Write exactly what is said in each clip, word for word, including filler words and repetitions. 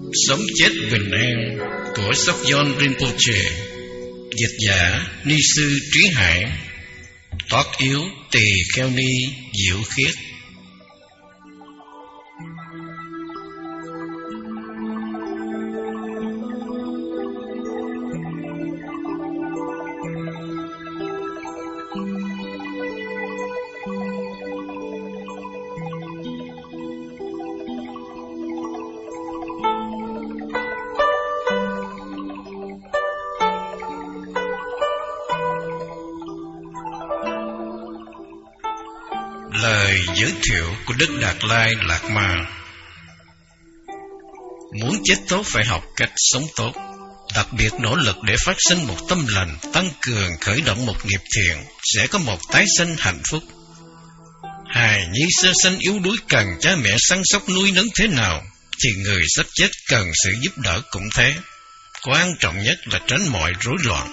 Sống chết bình an của Sokyon Rinpoche. Dịch giả Ni sư Trí Hải. Toát yếu tỳ kheo ni diệu khiết. Lời giới thiệu của Đức Đạt Lai Lạt Ma. Muốn chết tốt phải học cách sống tốt, đặc biệt nỗ lực để phát sinh một tâm lành, tăng cường khởi động một nghiệp thiện, sẽ có một tái sinh hạnh phúc. Hài nhi sơ sanh yếu đuối cần cha mẹ săn sóc nuôi nấng thế nào, thì người sắp chết cần sự giúp đỡ cũng thế. Quan trọng nhất là tránh mọi rối loạn.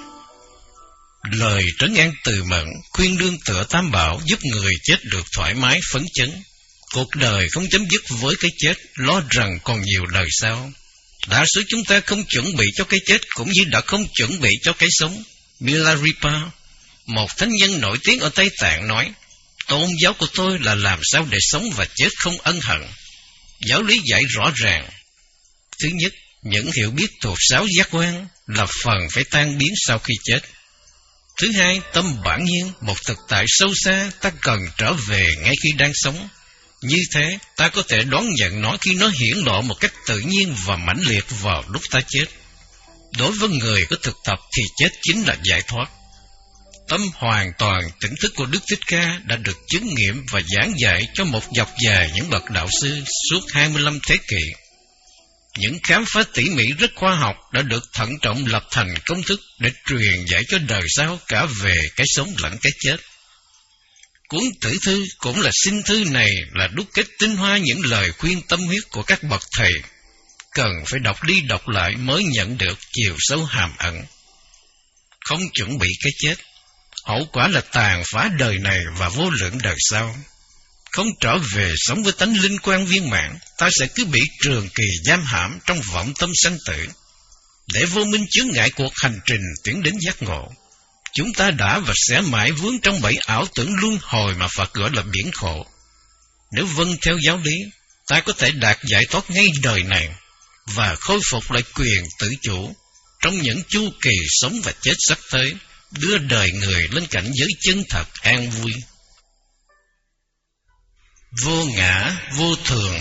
Lời trấn an từ mẫn, khuyên đương tựa tam bảo giúp người chết được thoải mái phấn chấn. Cuộc đời không chấm dứt với cái chết, lo rằng còn nhiều đời sau. Đa số chúng ta không chuẩn bị cho cái chết cũng như đã không chuẩn bị cho cái sống. Milarepa, một thánh nhân nổi tiếng ở Tây Tạng nói, tôn giáo của tôi là làm sao để sống và chết không ân hận. Giáo lý dạy rõ ràng. Thứ nhất, những hiểu biết thuộc sáu giác quan là phần phải tan biến sau khi chết. Thứ hai, tâm bản nhiên, một thực tại sâu xa, ta cần trở về ngay khi đang sống. Như thế, ta có thể đón nhận nó khi nó hiển lộ một cách tự nhiên và mãnh liệt vào lúc ta chết. Đối với người có thực tập thì chết chính là giải thoát. Tâm hoàn toàn tỉnh thức của Đức Thích Ca đã được chứng nghiệm và giảng dạy cho một dọc dài những bậc đạo sư suốt hai mươi lăm thế kỷ. Những khám phá tỉ mỉ rất khoa học đã được thận trọng lập thành công thức để truyền dạy cho đời sau cả về cái sống lẫn cái chết. Cuốn Tử Thư cũng là sinh thư này là đúc kết tinh hoa những lời khuyên tâm huyết của các bậc thầy. Cần phải đọc đi đọc lại mới nhận được chiều sâu hàm ẩn. Không chuẩn bị cái chết, hậu quả là tàn phá đời này và vô lượng đời sau. Không trở về sống với tánh linh quan viên mãn, ta sẽ cứ bị trường kỳ giam hãm trong vọng tâm sanh tử, để vô minh chướng ngại cuộc hành trình tiến đến giác ngộ. Chúng ta đã và sẽ mãi vướng trong bẫy ảo tưởng luân hồi mà Phật gọi là biển khổ. Nếu vâng theo giáo lý, ta có thể đạt giải thoát ngay đời này và khôi phục lại quyền tự chủ trong những chu kỳ sống và chết sắp tới, đưa đời người lên cảnh giới chân thật an vui. Vô ngã, vô thường.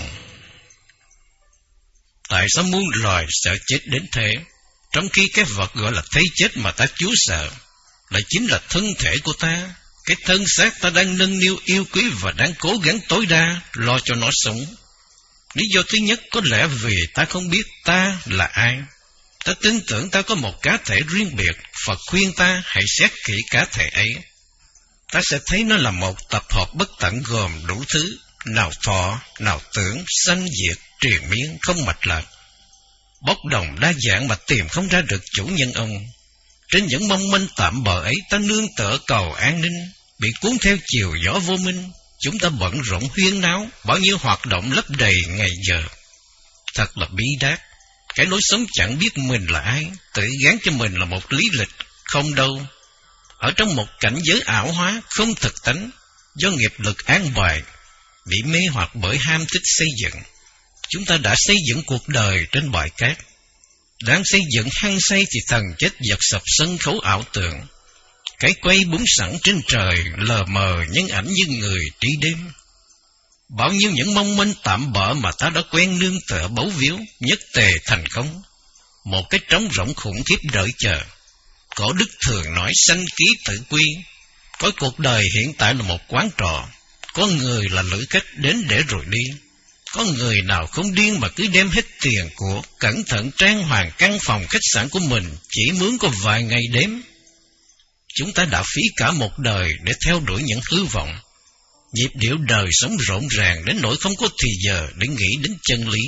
Tại sao muôn loài sợ chết đến thế, trong khi cái vật gọi là thấy chết mà ta chúa sợ lại chính là thân thể của ta, cái thân xác ta đang nâng niu yêu quý và đang cố gắng tối đa lo cho nó sống. Lý do thứ nhất có lẽ vì ta không biết ta là ai. Ta tin tưởng ta có một cá thể riêng biệt. Phật khuyên ta hãy xét kỹ cá thể ấy. Ta sẽ thấy nó là một tập hợp bất tận gồm đủ thứ, nào thọ, nào tưởng, sanh diệt, triền miên, không mạch lạc. Bốc đồng đa dạng mà tìm không ra được chủ nhân ông. Trên những mong manh tạm bợ ấy, ta nương tựa cầu an ninh, bị cuốn theo chiều gió vô minh. Chúng ta bận rộn huyên náo, bao nhiêu hoạt động lấp đầy ngày giờ. Thật là bí đát. Cái lối sống chẳng biết mình là ai, tự gán cho mình là một lý lịch, không đâu. Ở trong một cảnh giới ảo hóa, không thực tánh, do nghiệp lực an bài, bị mê hoặc bởi ham thích xây dựng. Chúng ta đã xây dựng cuộc đời trên bãi cát. Đang xây dựng hăng say thì thần chết giật sập sân khấu ảo tưởng. Cái quay búng sẵn trên trời, lờ mờ nhân ảnh như người trí đêm. Bao nhiêu những mong manh tạm bợ mà ta đã quen nương tựa bấu víu, nhất tề thành không. Một cái trống rỗng khủng khiếp đợi chờ. Cổ đức thường nói sanh ký tự quy. Có cuộc đời hiện tại là một quán trọ. Có người là lữ khách đến để rồi đi. Có người nào không điên mà cứ đem hết tiền của, cẩn thận trang hoàng căn phòng khách sạn của mình, chỉ mướn có vài ngày đếm. Chúng ta đã phí cả một đời để theo đuổi những hư vọng. Nhịp điệu đời sống rộn ràng đến nỗi không có thì giờ để nghĩ đến chân lý.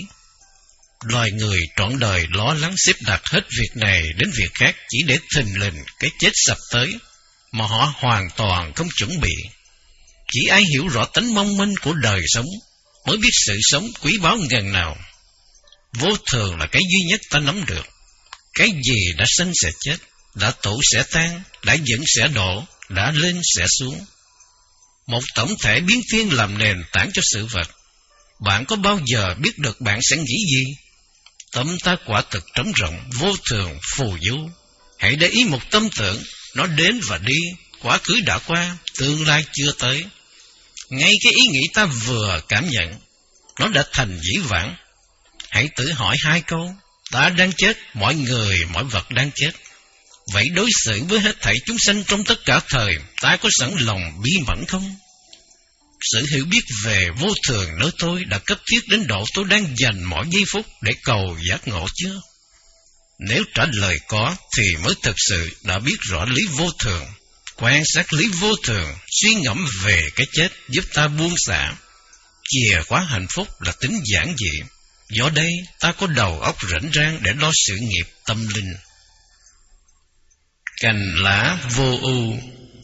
Loài người trọn đời lo lắng xếp đặt hết việc này đến việc khác chỉ để thình lình cái chết sắp tới, mà họ hoàn toàn không chuẩn bị. Chỉ ai hiểu rõ tánh mong manh của đời sống mới biết sự sống quý báu ngần nào. Vô thường là cái duy nhất ta nắm được. Cái gì đã sinh sẽ chết, đã tụ sẽ tan, đã dựng sẽ đổ, đã lên sẽ xuống. Một tổng thể biến thiên làm nền tảng cho sự vật. Bạn có bao giờ biết được bạn sẽ nghĩ gì? Tâm ta quả thực trống rộng, vô thường, phù du. Hãy để ý một tâm tưởng, nó đến và đi, quá khứ đã qua, tương lai chưa tới. Ngay cái ý nghĩ ta vừa cảm nhận, nó đã thành dĩ vãng. Hãy tự hỏi hai câu, ta đang chết, mọi người, mọi vật đang chết. Vậy đối xử với hết thảy chúng sanh trong tất cả thời, ta có sẵn lòng bí mẫn không? Sự hiểu biết về vô thường nơi tôi đã cấp thiết đến độ tôi đang dành mọi giây phút để cầu giác ngộ chưa? Nếu trả lời có, thì mới thực sự đã biết rõ lý vô thường. Quan sát lý vô thường, suy ngẫm về cái chết giúp ta buông xả. Chìa khóa hạnh phúc là tính giản dị. Do đây, ta có đầu óc rảnh rang để lo sự nghiệp tâm linh. Cành lá vô ưu.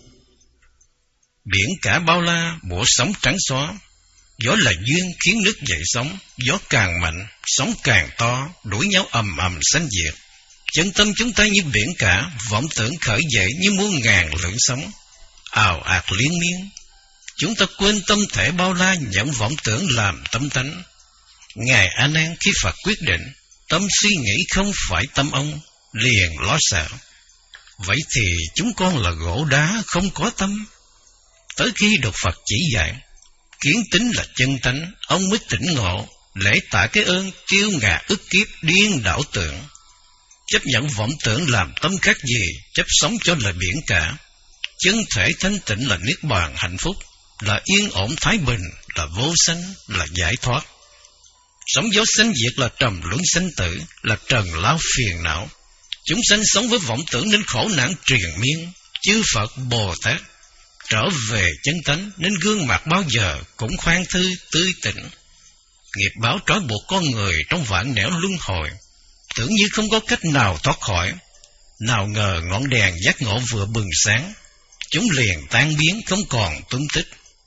Biển cả bao la, bộ sóng trắng xóa. Gió là duyên khiến nước dậy sóng. Gió càng mạnh, sóng càng to, đuổi nhau ầm ầm sanh diệt. Chân tâm chúng ta như biển cả, vọng tưởng khởi dậy như muôn ngàn lưỡng sóng, ào ạt liên miên. Chúng ta quên tâm thể bao la, nhận vọng tưởng làm tâm tánh. Ngài A Nan khi Phật quyết định, tâm suy nghĩ không phải tâm ông, liền lo sợ. Vậy thì chúng con là gỗ đá không có tâm. Tới khi được Phật chỉ dạy, kiến tính là chân tánh, ông mới tỉnh ngộ, lễ tạ cái ơn, tiêu ngà ức kiếp điên đảo tưởng. Chấp nhận vọng tưởng làm tâm khác gì, chấp sống cho là biển cả. Chân thể thanh tịnh là niết bàn hạnh phúc, là yên ổn thái bình, là vô sanh, là giải thoát. Sống gió sanh diệt là trầm luân sanh tử, là trần lao phiền não. Chúng sanh sống với vọng tưởng nên khổ nạn triền miên. Chư Phật Bồ Tát trở về chân tánh nên gương mặt bao giờ cũng khoan thư tươi tỉnh. Nghiệp báo trói buộc con người trong vạn nẻo luân hồi, tưởng như không có cách nào thoát khỏi. Nào ngờ ngọn đèn giác ngộ vừa bừng sáng, chúng liền tan biến không còn tung tích.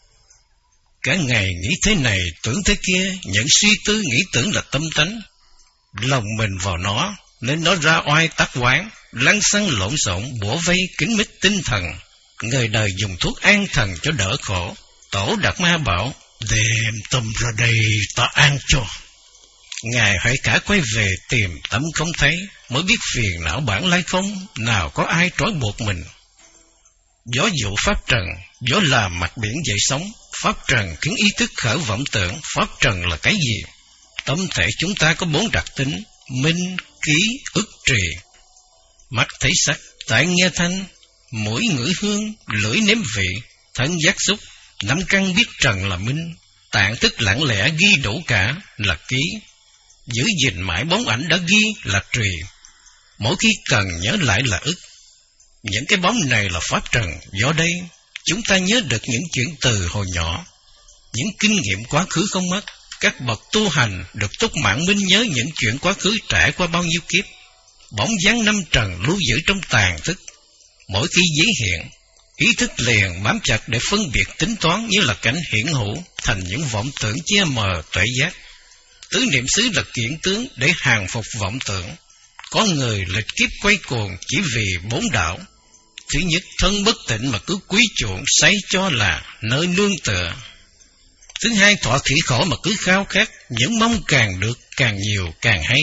Cả ngày nghĩ thế này tưởng thế kia, nhận suy tư nghĩ tưởng là tâm tánh. Lòng mình vào nó nên nó ra oai tác quán, lăng xăng lộn xộn, bủa vây kín mít tinh thần. Người đời dùng thuốc an thần cho đỡ khổ. Tổ Đạt Ma bảo, đem tâm ra đây ta an cho. Ngài hãy cả quay về tìm tâm không thấy, mới biết phiền não bản lai không, nào có ai trói buộc mình. Gió dụ pháp trần, gió làm mặt biển dậy sóng. Pháp trần khiến ý thức khởi vọng tưởng. Pháp trần là cái gì? Tâm thể chúng ta có bốn đặc tính: minh, ký, ức, trì. Mắt thấy sắc, tai nghe thanh, mũi ngửi hương, lưỡi nếm vị, thân giác xúc. Năm căn biết trần là minh, tạng thức lặng lẽ ghi đủ cả là ký. Giữ gìn mãi bóng ảnh đã ghi là trì. Mỗi khi cần nhớ lại là ức. Những cái bóng này là pháp trần. Do đây chúng ta nhớ được những chuyện từ hồi nhỏ, những kinh nghiệm quá khứ không mất. Các bậc tu hành được túc mạng minh nhớ những chuyện quá khứ trải qua bao nhiêu kiếp. Bóng dáng năm trần lưu giữ trong tàn thức. Mỗi khi giấy hiện, ý thức liền bám chặt để phân biệt tính toán, như là cảnh hiển hữu thành những vọng tưởng che mờ tuệ giác. Tứ niệm xứ là kiện tướng để hàng phục vọng tưởng. Có người lịch kiếp quay cuồng chỉ vì bốn đạo. Thứ nhất, thân bất tịnh mà cứ quý chuộng say cho là nơi nương tựa. Thứ hai, thọ khỉ khổ mà cứ khao khát những mong càng được càng nhiều càng hay.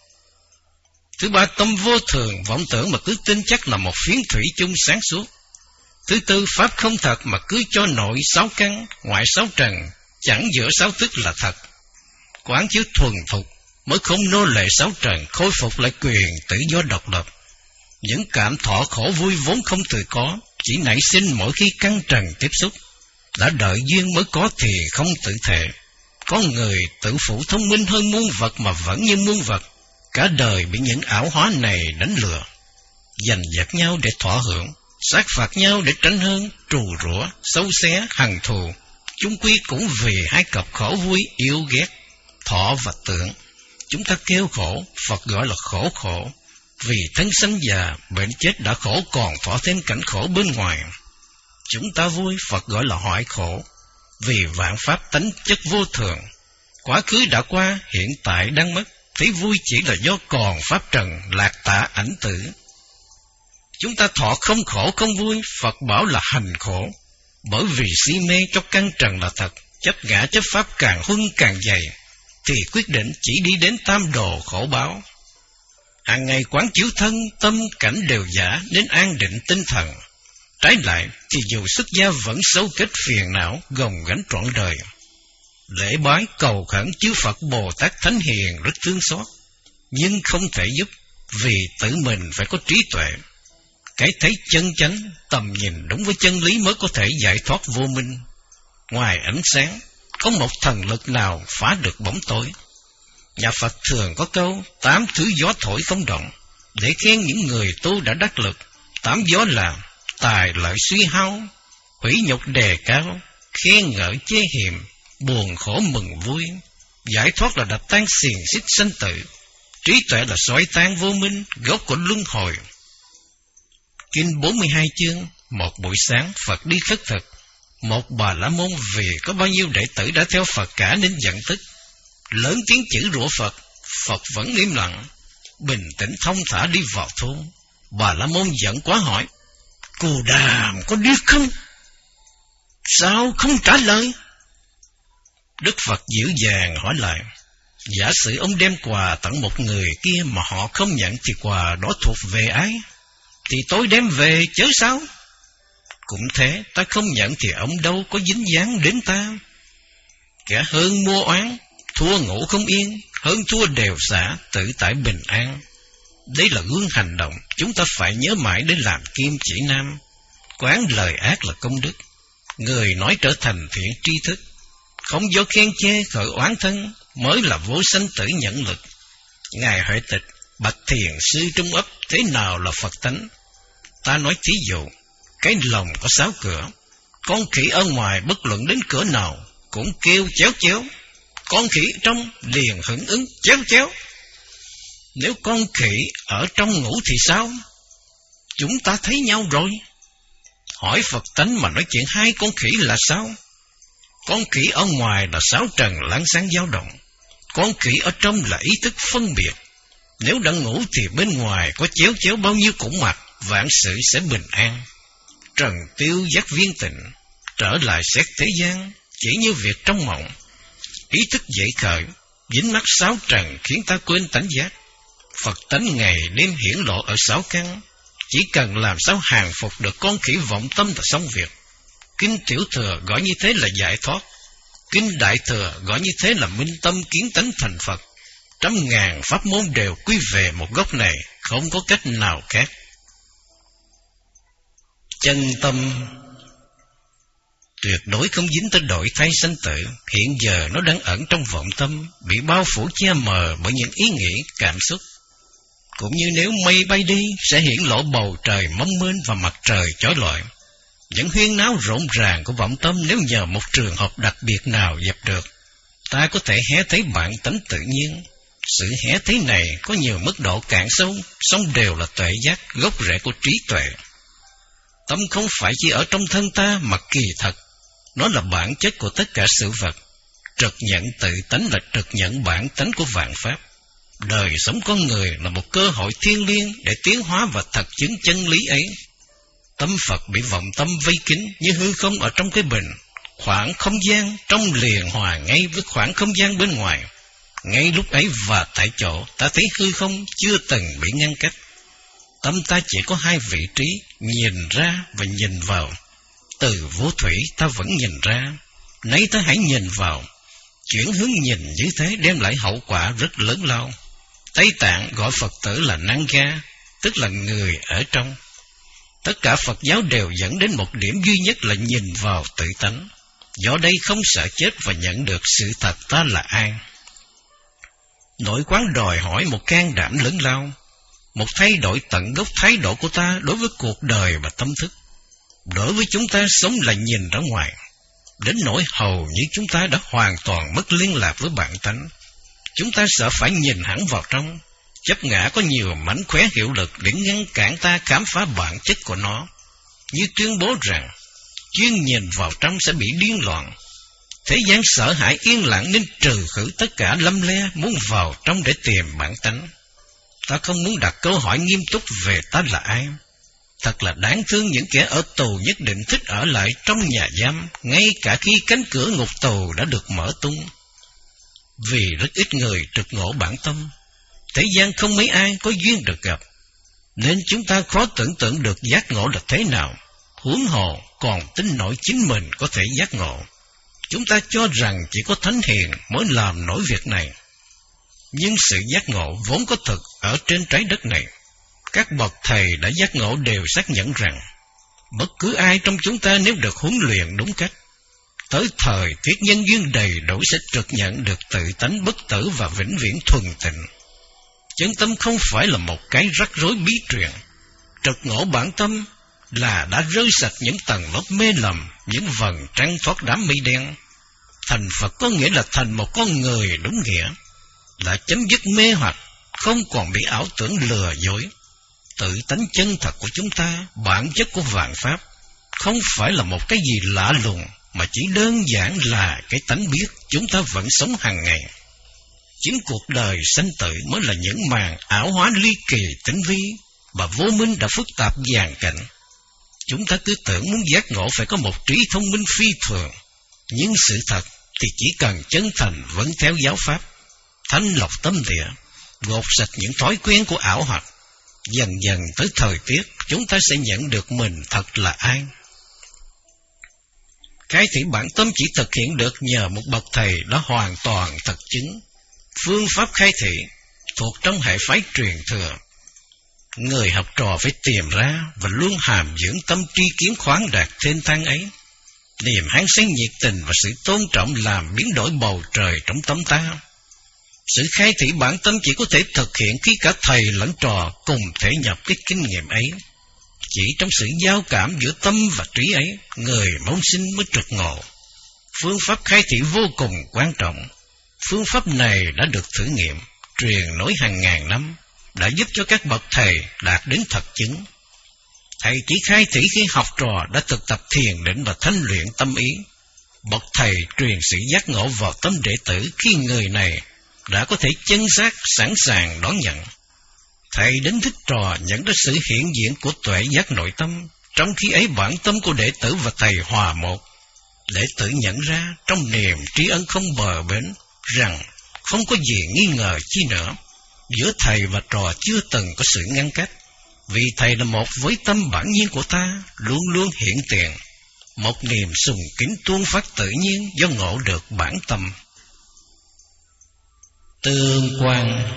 Thứ ba, tâm vô thường vọng tưởng mà cứ tin chắc là một phiến thủy chung sáng suốt. Thứ tư, pháp không thật mà cứ cho nội sáu căn, ngoại sáu trần, chẳng giữa sáu tức là thật. Quán chiếu thuần phục mới không nô lệ sáu trần, khôi phục lại quyền tự do độc lập. Những cảm thọ khổ vui vốn không tự có, chỉ nảy sinh mỗi khi căn trần tiếp xúc. Đã đợi duyên mới có thì không tự thể. Có người tự phụ thông minh hơn muôn vật mà vẫn như muôn vật. Cả đời bị những ảo hóa này đánh lừa, giành giật nhau để thỏa hưởng, sát phạt nhau để tránh hơn, trù rủa, xấu xé, hằn thù. Chung quy cũng vì hai cặp khổ vui yêu ghét, thọ và tưởng. Chúng ta kêu khổ, Phật gọi là khổ khổ. Vì thân sanh già, bệnh chết đã khổ còn thọ thêm cảnh khổ bên ngoài. Chúng ta vui, Phật gọi là hoại khổ. Vì vạn pháp tánh chất vô thường. Quá khứ đã qua, hiện tại đang mất. thấy vui chỉ là do còn pháp trần lạc tạ ảnh tử. Chúng ta thọ không khổ không vui, Phật bảo là hành khổ, bởi vì si mê cho căn trần là thật, chấp ngã chấp pháp càng huân càng dày, thì quyết định chỉ đi đến tam đồ khổ báo. Hàng ngày quán chiếu thân, tâm cảnh đều giả nên an định tinh thần. Trái lại thì dù xuất gia vẫn xấu kết phiền não, gồng gánh trọn đời. Lễ bái cầu khẩn chư Phật Bồ Tát Thánh Hiền rất thương xót, nhưng không thể giúp, vì tự mình phải có trí tuệ. Cái thấy chân chánh, tầm nhìn đúng với chân lý mới có thể giải thoát vô minh. Ngoài ánh sáng, không một thần lực nào phá được bóng tối. Nhà Phật thường có câu tám thứ gió thổi không động, để khen những người tu đã đắc lực. Tám gió là tài lợi suy hao, hủy nhục đề cao, khen ngợi chê hiềm, buồn khổ mừng vui. Giải thoát là đập tan xiềng xích sanh tử, trí tuệ là xoay tan vô minh, gốc của luân hồi. Kinh bốn mươi hai chương. Một buổi sáng Phật đi khất thực, một Bà La Môn vì có bao nhiêu đệ tử đã theo Phật cả nên giận tức, lớn tiếng chửi rủa Phật. Phật vẫn im lặng, bình tĩnh thông thả đi vào thôn. Bà La Môn giận quá hỏi: Cù Đàm có điếc không? Sao không trả lời? Đức Phật dịu dàng hỏi lại: Giả sử ông đem quà tặng một người kia mà họ không nhận thì quà đó thuộc về ai? Thì tôi đem về chớ sao? Cũng thế, ta không nhận thì ông đâu có dính dáng đến ta. Kẻ hơn mua oán, thua ngủ không yên, hơn thua đều xả, tự tại bình an. Đây là gương hành động, chúng ta phải nhớ mãi để làm kim chỉ nam. Quán lời ác là công đức, người nói trở thành thiện tri thức. Không do khen chê khởi oán thân, mới là vô sanh tử nhẫn lực. Ngài Huệ Tịch bạch thiền sư Trung ấp thế nào là Phật tánh? Ta nói thí dụ, cái lòng có sáu cửa, con khỉ ở ngoài bất luận đến cửa nào cũng kêu chéo chéo, con khỉ trong liền hưởng ứng chéo chéo. Nếu con khỉ ở trong ngủ thì sao? Chúng ta thấy nhau rồi. Hỏi Phật tánh mà nói chuyện hai con khỉ là sao? Con khỉ ở ngoài là sáu trần láng sáng dao động, con khỉ ở trong là ý thức phân biệt. Nếu đang ngủ thì bên ngoài có chéo chéo bao nhiêu cũng mặc, vạn sự sẽ bình an. Trần tiêu giác viên tịnh, trở lại xét thế gian, chỉ như việc trong mộng. Ý thức dậy khởi, dính mắc sáu trần khiến ta quên tánh giác. Phật tánh ngày đêm hiển lộ ở sáu căn, chỉ cần làm sao hàng phục được con khỉ vọng tâm là xong việc. Kinh Tiểu Thừa gọi như thế là giải thoát, Kinh Đại Thừa gọi như thế là minh tâm kiến tánh thành Phật. Trăm ngàn pháp môn đều quy về một gốc này, không có cách nào khác. Chân tâm tuyệt đối không dính tới đổi thay sanh tử. Hiện giờ nó đang ẩn trong vọng tâm, bị bao phủ che mờ bởi những ý nghĩ, cảm xúc. Cũng như nếu mây bay đi, sẽ hiển lộ bầu trời mông mênh và mặt trời chói lọi. Những huyên náo rộn ràng của vọng tâm nếu nhờ một trường hợp đặc biệt nào dập được, ta có thể hé thấy bản tánh tự nhiên. Sự hé thấy này có nhiều mức độ cạn sâu, song đều là tuệ giác, gốc rễ của trí tuệ. Tâm không phải chỉ ở trong thân ta mà kỳ thật, nó là bản chất của tất cả sự vật. Trực nhận tự tánh là trực nhận bản tánh của vạn pháp. Đời sống con người là một cơ hội thiêng liêng để tiến hóa và thật chứng chân lý ấy. Tâm Phật bị vọng tâm vây kín như hư không ở trong cái bình, khoảng không gian trong liền hòa ngay với khoảng không gian bên ngoài. Ngay lúc ấy và tại chỗ, ta thấy hư không chưa từng bị ngăn cách. Tâm ta chỉ có hai vị trí, nhìn ra và nhìn vào. Từ vô thủy ta vẫn nhìn ra, nay ta hãy nhìn vào. Chuyển hướng nhìn như thế đem lại hậu quả rất lớn lao. Tây Tạng gọi Phật tử là Nanga, tức là người ở trong. Tất cả Phật giáo đều dẫn đến một điểm duy nhất là nhìn vào tự tánh. Do đây không sợ chết và nhận được sự thật ta là ai. Nội quán đòi hỏi một can đảm lớn lao, một thay đổi tận gốc thái độ của ta đối với cuộc đời và tâm thức. Đối với chúng ta sống là nhìn ra ngoài, đến nỗi hầu như chúng ta đã hoàn toàn mất liên lạc với bản tánh. Chúng ta sợ phải nhìn hẳn vào trong. Chấp ngã có nhiều mánh khóe hiệu lực để ngăn cản ta khám phá bản chất của nó, như tuyên bố rằng chuyên nhìn vào trong sẽ bị điên loạn. Thế gian sợ hãi yên lặng nên trừ khử tất cả lâm le muốn vào trong để tìm bản tánh. Ta không muốn đặt câu hỏi nghiêm túc về ta là ai. Thật là đáng thương những kẻ ở tù nhất định thích ở lại trong nhà giam, ngay cả khi cánh cửa ngục tù đã được mở tung. Vì rất ít người trực ngộ bản tâm, thế gian không mấy ai có duyên được gặp, nên chúng ta khó tưởng tượng được giác ngộ là thế nào, huống hồ còn tin nổi chính mình có thể giác ngộ. Chúng ta cho rằng chỉ có thánh hiền mới làm nổi việc này. Nhưng sự giác ngộ vốn có thực ở trên trái đất này. Các bậc thầy đã giác ngộ đều xác nhận rằng bất cứ ai trong chúng ta nếu được huấn luyện đúng cách, tới thời thuyết nhân duyên đầy đủ sẽ trực nhận được tự tánh bất tử và vĩnh viễn thuần tịnh. Chân tâm không phải là một cái rắc rối bí truyền. Trực ngộ bản tâm là đã rơi sạch những tầng lớp mê lầm, những vầng trăng thoát đám mây đen. Thành Phật có nghĩa là thành một con người đúng nghĩa, là chấm dứt mê hoặc, không còn bị ảo tưởng lừa dối. Tự tánh chân thật của chúng ta, bản chất của vạn pháp, không phải là một cái gì lạ lùng, mà chỉ đơn giản là cái tánh biết chúng ta vẫn sống hàng ngày. Chính cuộc đời sanh tử mới là những màn ảo hóa ly kỳ tinh vi, và vô minh đã phức tạp dàn cảnh. Chúng ta cứ tưởng muốn giác ngộ phải có một trí thông minh phi thường, nhưng sự thật thì chỉ cần chân thành vẫn theo giáo pháp, thanh lọc tâm địa, gột sạch những thói quen của ảo hoặc. Dần dần tới thời tiết, chúng ta sẽ nhận được mình thật là ai. Khai thị bản tâm chỉ thực hiện được nhờ một bậc thầy đã hoàn toàn thật chứng. Phương pháp khai thị thuộc trong hệ phái truyền thừa. Người học trò phải tìm ra và luôn hàm dưỡng tâm tri kiến khoáng đạt thênh thang ấy. Niềm hăng say nhiệt tình và sự tôn trọng làm biến đổi bầu trời trong tâm ta. Sự khai thị bản tâm chỉ có thể thực hiện khi cả thầy lẫn trò cùng thể nhập cái kinh nghiệm ấy. Chỉ trong sự giao cảm giữa tâm và trí ấy, người mong sinh mới trực ngộ. Phương pháp khai thị vô cùng quan trọng. Phương pháp này đã được thử nghiệm, truyền nối hàng ngàn năm, đã giúp cho các bậc thầy đạt đến thật chứng. Thầy chỉ khai thị khi học trò đã thực tập thiền định và thanh luyện tâm ý. Bậc thầy truyền sự giác ngộ vào tâm đệ tử khi người này đã có thể chân xác sẵn sàng đón nhận. Thầy đến thích trò nhận ra sự hiện diện của tuệ giác nội tâm, trong khi ấy bản tâm của đệ tử và thầy hòa một. Đệ tử nhận ra trong niềm tri ân không bờ bến rằng không có gì nghi ngờ chi nữa. Giữa thầy và trò chưa từng có sự ngăn cách, vì thầy là một với tâm bản nhiên của ta, luôn luôn hiện tiền. Một niềm sùng kính tuôn phát tự nhiên do ngộ được bản tâm. Tương quan.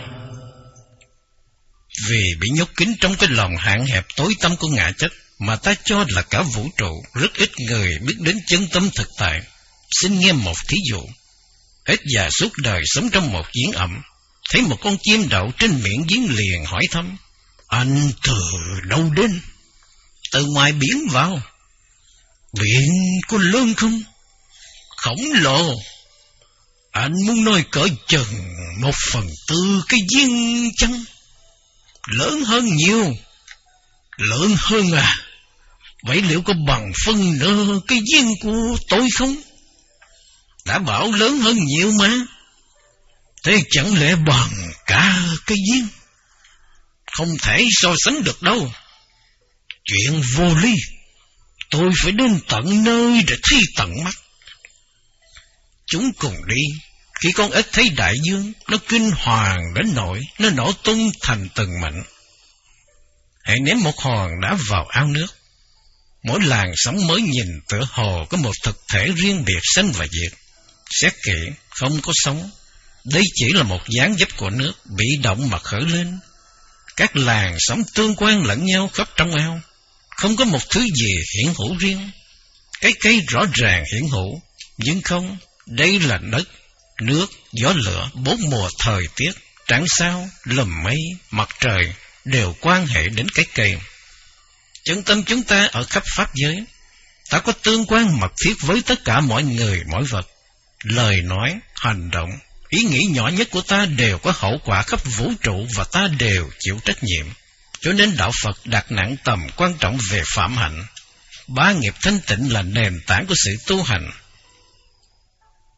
Vì bị nhốt kín trong cái lòng hạn hẹp tối tăm của ngã chất mà ta cho là cả vũ trụ, rất ít người biết đến chân tâm thực tại. Xin nghe một thí dụ. Hết già suốt đời sống trong một giếng ẩm, thấy một con chim đậu trên miệng giếng liền hỏi thăm: anh từ đâu đến? Từ ngoài biển vào. Biển có lớn không? Khổng lồ. Anh muốn nói cỡ chừng một phần tư cái giếng chăng? Lớn hơn nhiều. Lớn hơn à? Vậy liệu có bằng phân nửa cái giếng của tôi không? Đã bảo lớn hơn nhiều mà. Thế chẳng lẽ bằng cả cái giếng? Không thể so sánh được đâu. Chuyện vô lý. Tôi phải đến tận nơi để thấy tận mắt. Chúng cùng đi. Khi con ếch thấy đại dương, nó kinh hoàng đến nỗi nó nổ tung thành từng mảnh. Hãy ném một hòn đá vào ao nước. Mỗi làn sóng mới nhìn tựa hồ có một thực thể riêng biệt sanh và diệt. Xét kỹ, không có sống. Đây chỉ là một dáng dấp của nước bị động mà khởi lên. Các làn sóng tương quan lẫn nhau khắp trong ao. Không có một thứ gì hiện hữu riêng. Cái cây rõ ràng hiện hữu, nhưng không, đây là đất, nước, gió lửa, bốn mùa thời tiết, trăng sao, lùm mây, mặt trời đều quan hệ đến cái cây. Chân tâm chúng ta ở khắp pháp giới, ta có tương quan mật thiết với tất cả mọi người, mọi vật. Lời nói, hành động, ý nghĩ nhỏ nhất của ta đều có hậu quả khắp vũ trụ và ta đều chịu trách nhiệm. Cho nên đạo Phật đặt nặng tầm quan trọng về phạm hạnh. Ba nghiệp thanh tịnh là nền tảng của sự tu hành.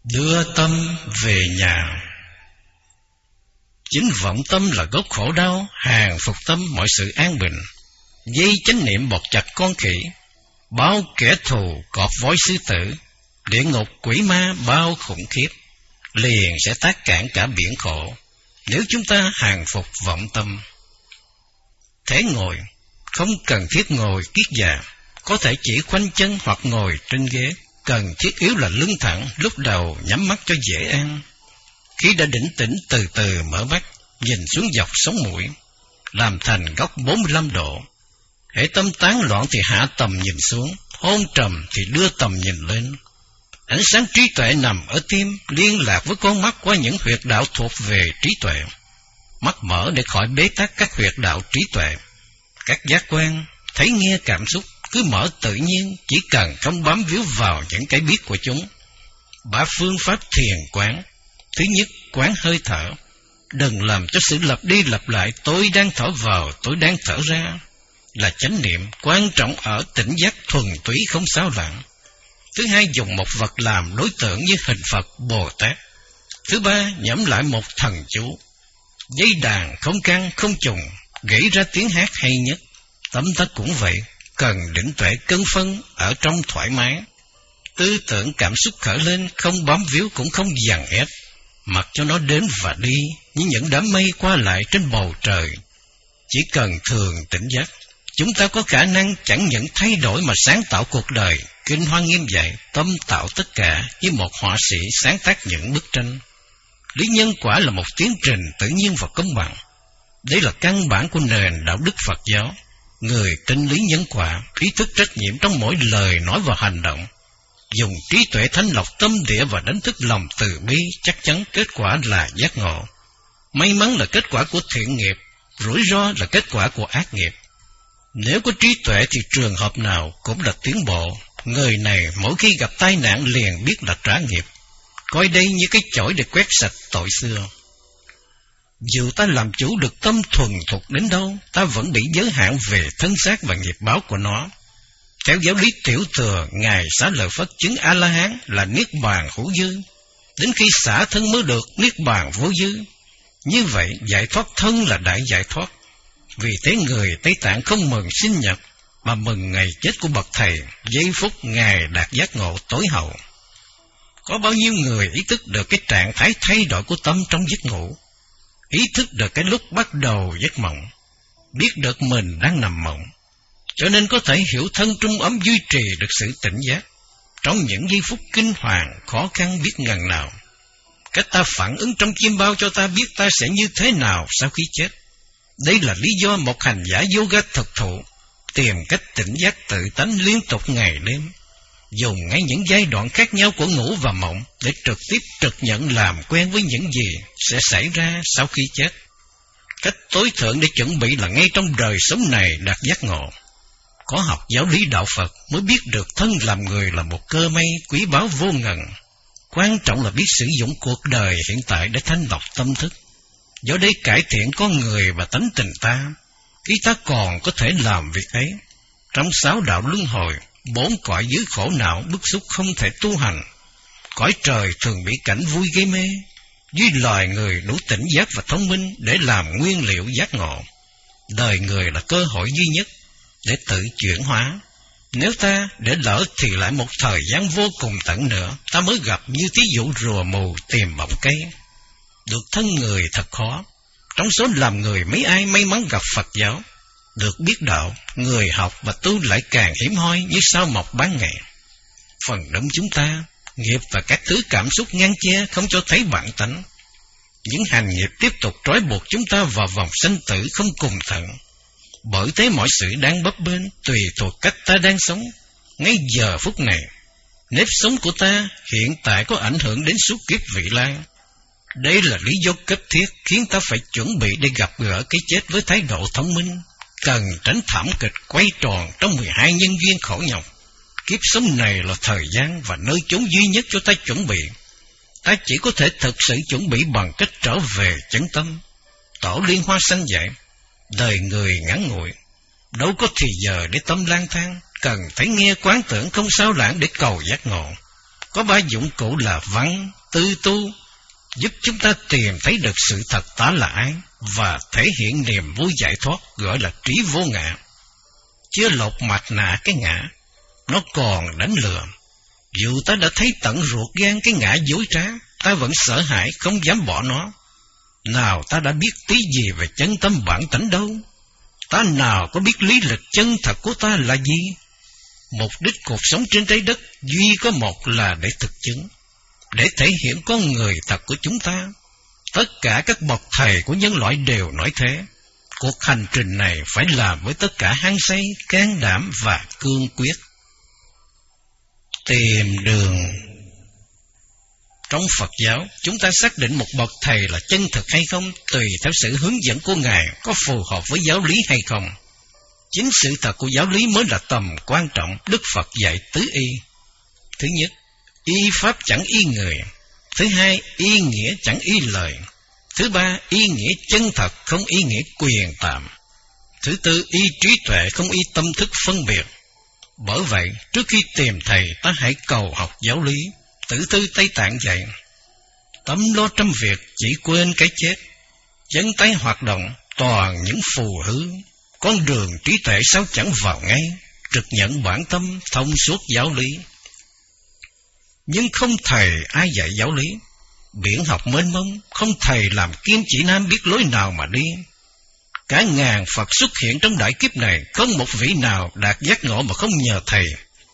Đưa tâm về nhà. Chính vọng tâm là gốc khổ đau, hàng phục tâm mọi sự an bình. Dây chánh niệm bọc chặt con khỉ, bao kẻ thù cọp voi sư tử, địa ngục quỷ ma bao khủng khiếp, liền sẽ tác cản cả biển khổ, nếu chúng ta hàng phục vọng tâm. Thế ngồi, không cần thiết ngồi kiết già, có thể chỉ khoanh chân hoặc ngồi trên ghế, cần thiết yếu là lưng thẳng, lúc đầu nhắm mắt cho dễ ăn. Khi đã định tĩnh, từ từ mở mắt, nhìn xuống dọc sống mũi, làm thành góc bốn mươi lăm độ. Hễ tâm tán loạn thì hạ tầm nhìn xuống, hôn trầm thì đưa tầm nhìn lên. Ánh sáng trí tuệ nằm ở tim, liên lạc với con mắt qua những huyệt đạo thuộc về trí tuệ. Mắt mở để khỏi bế tắc các huyệt đạo trí tuệ. Các giác quan, thấy nghe cảm xúc cứ mở tự nhiên, chỉ cần không bám víu vào những cái biết của chúng. Ba phương pháp thiền quán. Thứ nhất, quán hơi thở. Đừng làm cho sự lặp đi lặp lại tôi đang thở vào, tôi đang thở ra. Là chánh niệm, quan trọng ở tỉnh giác thuần túy không xáo lãng. Thứ hai, dùng một vật làm đối tượng như hình Phật, Bồ Tát. Thứ ba, nhẩm lại một thần chú. Dây đàn không căng, không trùng, gãy ra tiếng hát hay nhất. Tâm ta cũng vậy, cần định tuệ cân phân ở trong thoải mái. Tư tưởng cảm xúc khởi lên, không bám víu cũng không dằn ép, mặc cho nó đến và đi như những đám mây qua lại trên bầu trời. Chỉ cần thường tỉnh giác, chúng ta có khả năng chẳng những thay đổi mà sáng tạo cuộc đời. Kinh Hoa Nghiêm dạy, tâm tạo tất cả, như một họa sĩ sáng tác những bức tranh. Lý nhân quả là một tiến trình tự nhiên và công bằng. Đây là căn bản của nền đạo đức Phật giáo. Người tin lý nhân quả, ý thức trách nhiệm trong mỗi lời nói và hành động, dùng trí tuệ thanh lọc tâm địa và đánh thức lòng từ bi, chắc chắn kết quả là giác ngộ. May mắn là kết quả của thiện nghiệp, rủi ro là kết quả của ác nghiệp. Nếu có trí tuệ thì trường hợp nào cũng là tiến bộ. Người này mỗi khi gặp tai nạn liền biết là trả nghiệp, coi đây như cái chổi để quét sạch tội xưa. Dù ta làm chủ được tâm thuần thục đến đâu, ta vẫn bị giới hạn về thân xác và nghiệp báo của nó. Theo giáo lý Tiểu Thừa, Ngài Xá Lợi Phất chứng A-la-hán là niết bàn hữu dư, đến khi xả thân mới được niết bàn vô dư. Như vậy, giải thoát thân là đại giải thoát. Vì thế người Tây Tạng không mừng sinh nhật, mà mừng ngày chết của bậc thầy, giây phút Ngài đạt giác ngộ tối hậu. Có bao nhiêu người ý thức được cái trạng thái thay đổi của tâm trong giấc ngủ, ý thức được cái lúc bắt đầu giấc mộng, biết được mình đang nằm mộng, cho nên có thể hiểu thân trung ấm duy trì được sự tỉnh giác trong những giây phút kinh hoàng, khó khăn biết ngần nào. Cách ta phản ứng trong chim bao cho ta biết ta sẽ như thế nào sau khi chết. Đây là lý do một hành giả yoga thực thụ tìm cách tỉnh giác tự tánh liên tục ngày đêm, dùng ngay những giai đoạn khác nhau của ngủ và mộng để trực tiếp trực nhận làm quen với những gì sẽ xảy ra sau khi chết. Cách tối thượng để chuẩn bị là ngay trong đời sống này đạt giác ngộ. Có học giáo lý đạo Phật mới biết được thân làm người là một cơ may quý báu vô ngần. Quan trọng là biết sử dụng cuộc đời hiện tại để thanh lọc tâm thức, do đây cải thiện con người và tánh tình ta, khi ta còn có thể làm việc ấy. Trong sáu đạo luân hồi, bốn cõi dưới khổ não bức xúc không thể tu hành. Cõi trời thường bị cảnh vui gây mê, duy loài người đủ tỉnh giác và thông minh để làm nguyên liệu giác ngộ. Đời người là cơ hội duy nhất để tự chuyển hóa. Nếu ta để lỡ thì lại một thời gian vô cùng tận nữa, ta mới gặp như thí dụ rùa mù tìm bọng cây. Được thân người thật khó. Trong số làm người mấy ai may mắn gặp Phật giáo, được biết đạo, người học và tu lại càng hiếm hoi như sao mọc ban ngày. Phần đông chúng ta, nghiệp và các thứ cảm xúc ngăn che không cho thấy bản tánh. Những hành nghiệp tiếp tục trói buộc chúng ta vào vòng sanh tử không cùng tận. Bởi thế mọi sự đang bấp bênh tùy thuộc cách ta đang sống. Ngay giờ phút này, nếp sống của ta hiện tại có ảnh hưởng đến suốt kiếp vị lai. Đây là lý do cấp thiết khiến ta phải chuẩn bị để gặp gỡ cái chết với thái độ thông minh, cần tránh thảm kịch quay tròn trong mười hai nhân duyên khổ nhọc. Kiếp sống này là thời gian và nơi chốn duy nhất cho ta chuẩn bị. Ta chỉ có thể thực sự chuẩn bị bằng cách trở về chân tâm. Tổ Liên Hoa Xanh dạy, đời người ngắn ngủi, đâu có thì giờ để tâm lang thang, cần phải nghe quán tưởng không sao lãng để cầu giác ngộ. Có ba dụng cụ là văn, tư, tu, giúp chúng ta tìm thấy được sự thật ta là ai và thể hiện niềm vui giải thoát, gọi là trí vô ngã. Chưa lột mặt nạ cái ngã, nó còn đánh lừa. Dù ta đã thấy tận ruột gan cái ngã dối trá, ta vẫn sợ hãi không dám bỏ nó. Nào ta đã biết tí gì về chân tâm bản tánh đâu. Ta nào có biết lý lịch chân thật của ta là gì. Mục đích cuộc sống trên trái đất duy có một là để thực chứng, để thể hiện con người thật của chúng ta. Tất cả các bậc thầy của nhân loại đều nói thế. Cuộc hành trình này phải làm với tất cả hăng say, can đảm và cương quyết. Tìm đường. Trong Phật giáo, chúng ta xác định một bậc thầy là chân thực hay không tùy theo sự hướng dẫn của Ngài có phù hợp với giáo lý hay không. Chính sự thật của giáo lý mới là tầm quan trọng Đức Phật dạy tứ y. Thứ nhất, y pháp chẳng y người. Thứ hai, y nghĩa chẳng y lời. Thứ ba, y nghĩa chân thật không y nghĩa quyền tạm. Thứ tư, y trí tuệ không y tâm thức phân biệt. Bởi vậy, trước khi tìm thầy, ta hãy cầu học giáo lý. Tử thư Tây Tạng dạy, tâm lo trăm việc, chỉ quên cái chết. Chân tay hoạt động, toàn những phù hư. Con đường trí tuệ sao chẳng vào ngay, trực nhận bản tâm, thông suốt giáo lý. Nhưng không thầy ai dạy giáo lý. Biển học mênh mông, không thầy làm kim chỉ nam biết lối nào mà đi. Cả ngàn Phật xuất hiện trong đại kiếp này, không một vị nào đạt giác ngộ mà không nhờ thầy.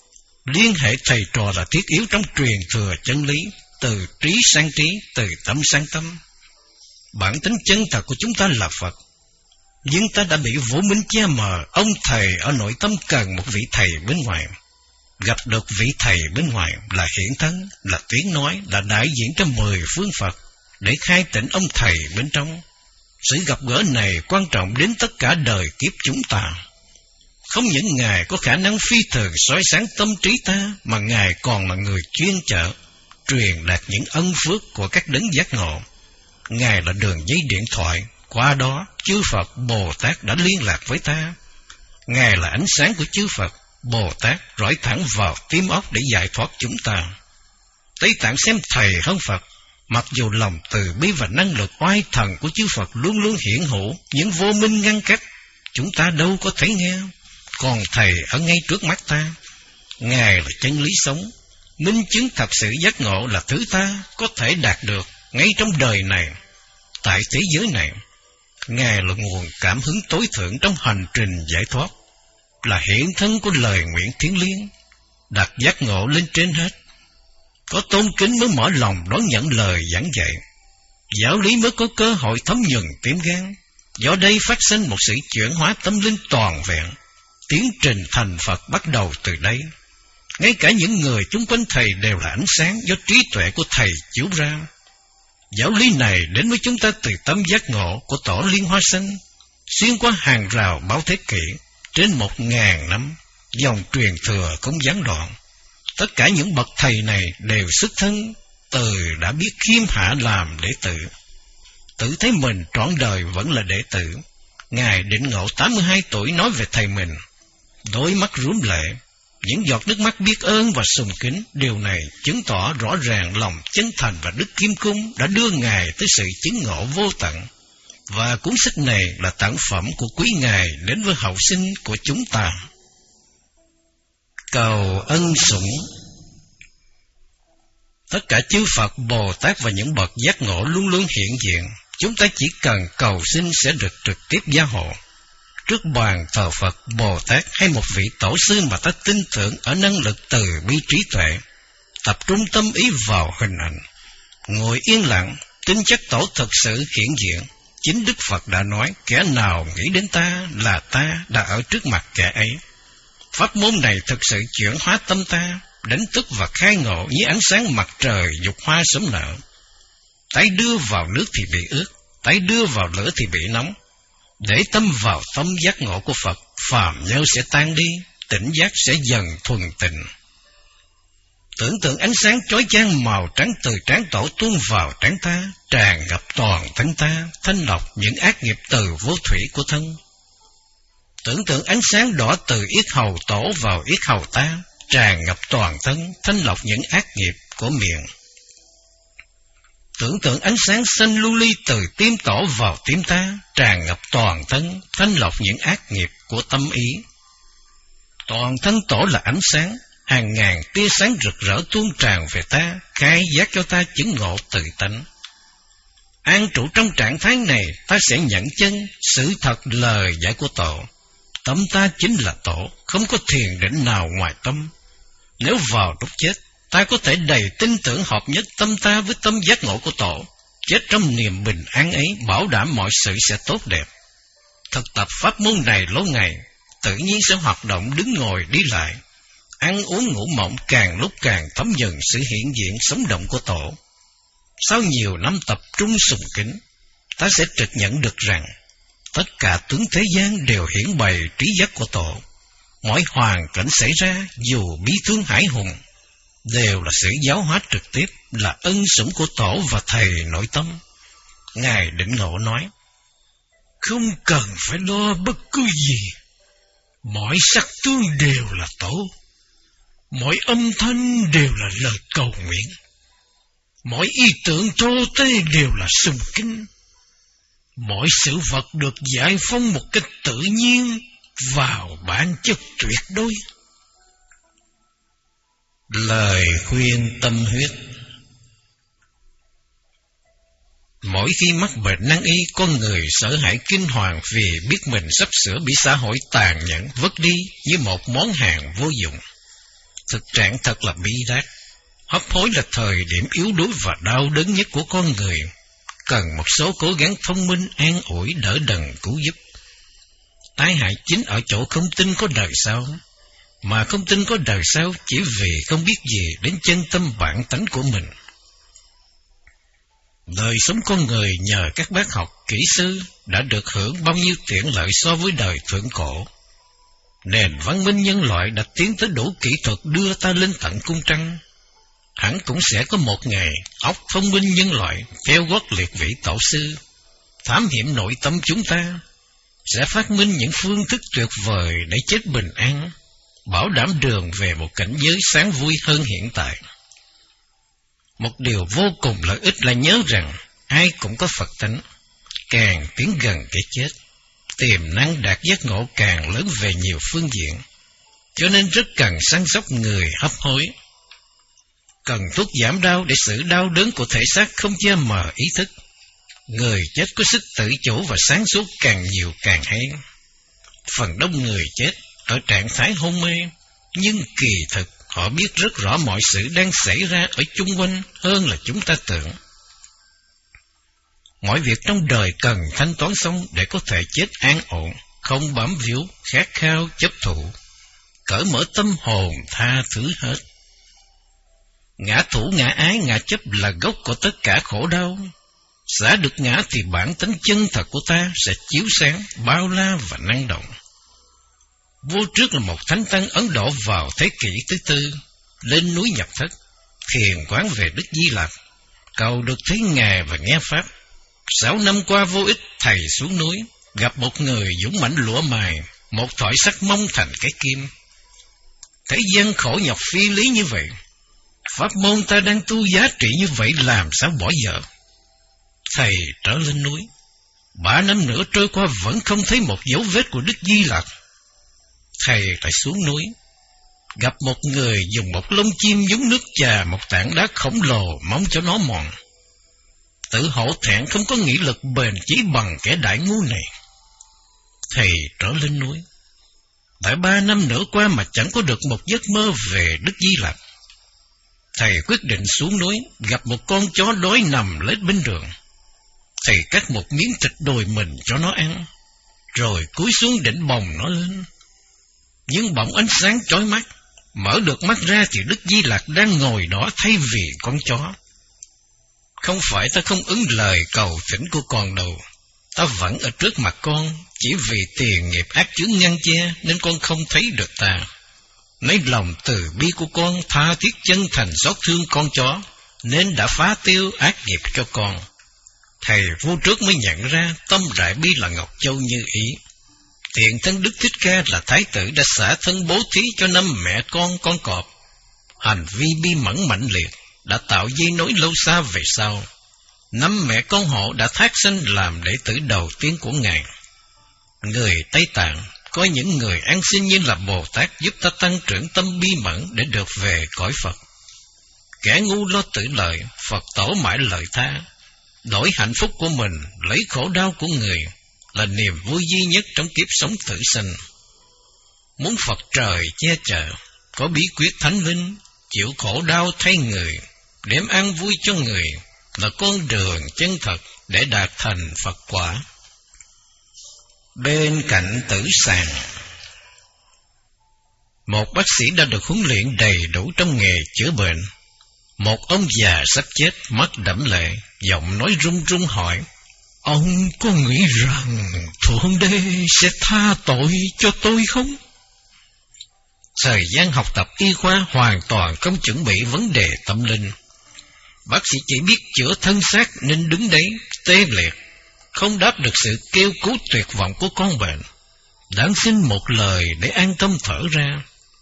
Liên hệ thầy trò là thiết yếu trong truyền thừa chân lý, từ trí sang trí, từ tâm sang tâm. Bản tính chân thật của chúng ta là Phật, nhưng ta đã bị vũ minh che mờ. Ông thầy ở nội tâm cần một vị thầy bên ngoài. Gặp được vị thầy bên ngoài là hiện thân, là tiếng nói, là đại diện cho mười phương Phật, để khai tỉnh ông thầy bên trong. Sự gặp gỡ này quan trọng đến tất cả đời kiếp chúng ta. Không những Ngài có khả năng phi thường soi sáng tâm trí ta, mà Ngài còn là người chuyên trợ, truyền đạt những ân phước của các đấng giác ngộ. Ngài là đường dây điện thoại, qua đó chư Phật Bồ Tát đã liên lạc với ta. Ngài là ánh sáng của chư Phật Bồ Tát rọi thẳng vào tim óc để giải thoát chúng ta. Tây Tạng xem thầy hơn Phật, mặc dù lòng từ bi và năng lực oai thần của chư Phật luôn luôn hiển hữu, những vô minh ngăn cách chúng ta đâu có thể nghe. Còn thầy ở ngay trước mắt ta. Ngài là chân lý sống, minh chứng thật sự giác ngộ là thứ ta có thể đạt được ngay trong đời này, tại thế giới này. Ngài là nguồn cảm hứng tối thượng trong hành trình giải thoát, là hiện thân của lời nguyện thiêng liêng, đặt giác ngộ lên trên hết. Có tôn kính mới mở lòng đón nhận lời giảng dạy, giáo lý mới có cơ hội thấm nhuần tim gan. Do đây phát sinh một sự chuyển hóa tâm linh toàn vẹn. Tiến trình thành Phật bắt đầu từ đây. Ngay cả những người chung quanh thầy đều là ánh sáng do trí tuệ của thầy chiếu ra. Giáo lý này đến với chúng ta từ tâm giác ngộ của tổ Liên Hoa Xanh, xuyên qua hàng rào bao thế kỷ, trên một ngàn năm, dòng truyền thừa không gián đoạn. Tất cả những bậc thầy này đều xuất thân từ đã biết khiêm hạ làm đệ tử, tự thấy mình trọn đời vẫn là đệ tử. Ngài Định Ngộ tám mươi hai tuổi nói về thầy mình, đôi mắt rướm lệ, những giọt nước mắt biết ơn và sùng kính. Điều này chứng tỏ rõ ràng lòng chân thành và đức kim cung đã đưa Ngài tới sự chứng ngộ vô tận. Và cuốn sách này là tặng phẩm của quý Ngài đến với hậu sinh của chúng ta. Cầu ân sủng. Tất cả chư Phật, Bồ Tát và những bậc giác ngộ luôn luôn hiện diện. Chúng ta chỉ cần cầu xin sẽ được trực tiếp gia hộ. Trước bàn thờ Phật, Bồ Tát hay một vị tổ sư mà ta tin tưởng ở năng lực từ bi trí tuệ, tập trung tâm ý vào hình ảnh, ngồi yên lặng, tin chắc tổ thực sự hiện diện. Chính Đức Phật đã nói, kẻ nào nghĩ đến ta là ta đã ở trước mặt kẻ ấy. Pháp môn này thực sự chuyển hóa tâm ta, đánh thức và khai ngộ như ánh sáng mặt trời dục hoa sớm nở. Tay đưa vào nước thì bị ướt, tay đưa vào lửa thì bị nóng. Để tâm vào tâm giác ngộ của Phật, phàm nhân sẽ tan đi, tỉnh giác sẽ dần thuần tịnh. Tưởng tượng ánh sáng chói chang màu trắng từ trán tổ tuôn vào trán ta, tràn ngập toàn thân ta, thanh lọc những ác nghiệp từ vô thủy của thân. Tưởng tượng ánh sáng đỏ từ yết hầu tổ vào yết hầu ta, tràn ngập toàn thân, thanh lọc những ác nghiệp của miệng. Tưởng tượng ánh sáng xanh lưu ly từ tim tổ vào tim ta, tràn ngập toàn thân, thanh lọc những ác nghiệp của tâm ý. Toàn thân tổ là ánh sáng, hàng ngàn tia sáng rực rỡ tuôn tràn về ta, khai giác cho ta chứng ngộ tự tánh. An trụ trong trạng thái này, ta sẽ nhận chân sự thật lời dạy của tổ. Tâm ta chính là tổ, không có thiền định nào ngoài tâm. Nếu vào lúc chết, ta có thể đầy tin tưởng hợp nhất tâm ta với tâm giác ngộ của tổ. Chết trong niềm bình an ấy, bảo đảm mọi sự sẽ tốt đẹp. Thực tập pháp môn này lâu ngày, tự nhiên sẽ hoạt động đứng ngồi đi lại. Ăn uống ngủ mộng càng lúc càng thấm dần sự hiện diện sống động của tổ. Sau nhiều năm tập trung sùng kính, ta sẽ trực nhận được rằng tất cả tướng thế gian đều hiển bày trí giác của tổ. Mọi hoàn cảnh xảy ra, dù bi thương hải hùng, đều là sự giáo hóa trực tiếp, là ân sủng của tổ và thầy nội tâm. Ngài Định Ngộ nói, không cần phải lo bất cứ gì, mọi sắc tướng đều là tổ, mọi âm thanh đều là lời cầu nguyện, mọi ý tưởng thô tế đều là sùng kính. Mọi sự vật được giải phóng một cách tự nhiên vào bản chất tuyệt đối. Lời khuyên tâm huyết. Mỗi khi mắc bệnh nan y, con người sợ hãi kinh hoàng vì biết mình sắp sửa bị xã hội tàn nhẫn vứt đi như một món hàng vô dụng. Thực trạng thật là bi đát. Hấp hối là thời điểm yếu đuối và đau đớn nhất của con người, cần một số cố gắng thông minh an ủi đỡ đần cứu giúp. Tai hại chính ở chỗ không tin có đời sau, mà không tin có đời sau chỉ vì không biết gì đến chân tâm bản tánh của mình. Đời sống con người nhờ các bác học kỹ sư đã được hưởng bao nhiêu tiện lợi so với đời thượng cổ. Nền văn minh nhân loại đã tiến tới đủ kỹ thuật đưa ta lên tận cung trăng. Hẳn cũng sẽ có một ngày, óc thông minh nhân loại theo gót liệt vị tổ sư, thám hiểm nội tâm chúng ta, sẽ phát minh những phương thức tuyệt vời để chết bình an, bảo đảm đường về một cảnh giới sáng vui hơn hiện tại. Một điều vô cùng lợi ích là nhớ rằng ai cũng có Phật tánh, càng tiến gần cái chết, tiềm năng đạt giác ngộ càng lớn về nhiều phương diện, cho nên rất cần săn sóc người hấp hối. Cần thuốc giảm đau để xử đau đớn của thể xác không che mờ ý thức. Người chết có sức tự chủ và sáng suốt càng nhiều càng hay. Phần đông người chết ở trạng thái hôn mê, nhưng kỳ thực họ biết rất rõ mọi sự đang xảy ra ở chung quanh hơn là chúng ta tưởng. Mọi việc trong đời cần thanh toán xong để có thể chết an ổn, không bám víu, khát khao, chấp thụ, cởi mở tâm hồn tha thứ hết. Ngã thủ, ngã ái, ngã chấp là gốc của tất cả khổ đau. Xả được ngã thì bản tính chân thật của ta sẽ chiếu sáng, bao la và năng động. Vua Trước là một thánh tăng Ấn Độ vào thế kỷ thứ tư, lên núi nhập thất, thiền quán về Đức Di Lặc, cầu được thấy Ngài và nghe Pháp. Sáu năm qua vô ích, thầy xuống núi, gặp một người dũng mãnh lụa mài, một thỏi sắt mông thành cái kim. Thế gian khổ nhọc phi lý như vậy, pháp môn ta đang tu giá trị như vậy làm sao bỏ dở. Thầy trở lên núi, ba năm nữa trôi qua vẫn không thấy một dấu vết của Đức Di Lặc. Thầy lại xuống núi, gặp một người dùng một lông chim nhúng nước chà một tảng đá khổng lồ mong cho nó mòn. Tự hổ thẹn không có nghị lực bền chí bằng kẻ đại ngu này. Thầy trở lên núi, đã ba năm nữa qua mà chẳng có được một giấc mơ về Đức Di Lặc. Thầy quyết định xuống núi, gặp một con chó đói nằm lết bên đường. Thầy cắt một miếng thịt đồi mình cho nó ăn, rồi cúi xuống định bồng nó lên. Nhưng bỗng ánh sáng chói mắt, mở được mắt ra thì Đức Di Lặc đang ngồi đó thay vì con chó. Không phải ta không ứng lời cầu thỉnh của con đâu, ta vẫn ở trước mặt con, chỉ vì tiền nghiệp ác chướng ngăn che nên con không thấy được ta. Lấy lòng từ bi của con tha thiết chân thành xót thương con chó, nên đã phá tiêu ác nghiệp cho con. Thầy Vua Trước mới nhận ra tâm đại bi là Ngọc Châu Như ý. Thiện thân Đức Thích Ca là thái tử đã xả thân bố thí cho năm mẹ con con cọp. Hành vi bi mẫn mạnh liệt đã tạo dây nối lâu xa về sau. Năm mẹ con họ đã thác sanh làm đệ tử đầu tiên của Ngài. Người Tây Tạng có những người ăn xin như là Bồ Tát giúp ta tăng trưởng tâm bi mẫn để được về cõi Phật. Kẻ ngu lo tự lợi, Phật tổ mãi lợi tha. Đổi hạnh phúc của mình, lấy khổ đau của người là niềm vui duy nhất trong kiếp sống tử sinh. Muốn Phật trời che chở, có bí quyết thánh linh, chịu khổ đau thay người, đem an vui cho người là con đường chân thật để đạt thành Phật quả. Bên cạnh tử sàng, một bác sĩ đã được huấn luyện đầy đủ trong nghề chữa bệnh. Một ông già sắp chết, mắt đẫm lệ, giọng nói run run hỏi: "Ông có nghĩ rằng Thượng Đế sẽ tha tội cho tôi không?" Thời gian học tập y khoa hoàn toàn không chuẩn bị vấn đề tâm linh. Bác sĩ chỉ biết chữa thân xác nên đứng đấy tê liệt, không đáp được sự kêu cứu tuyệt vọng của con bệnh. Đáng xin một lời để an tâm thở ra.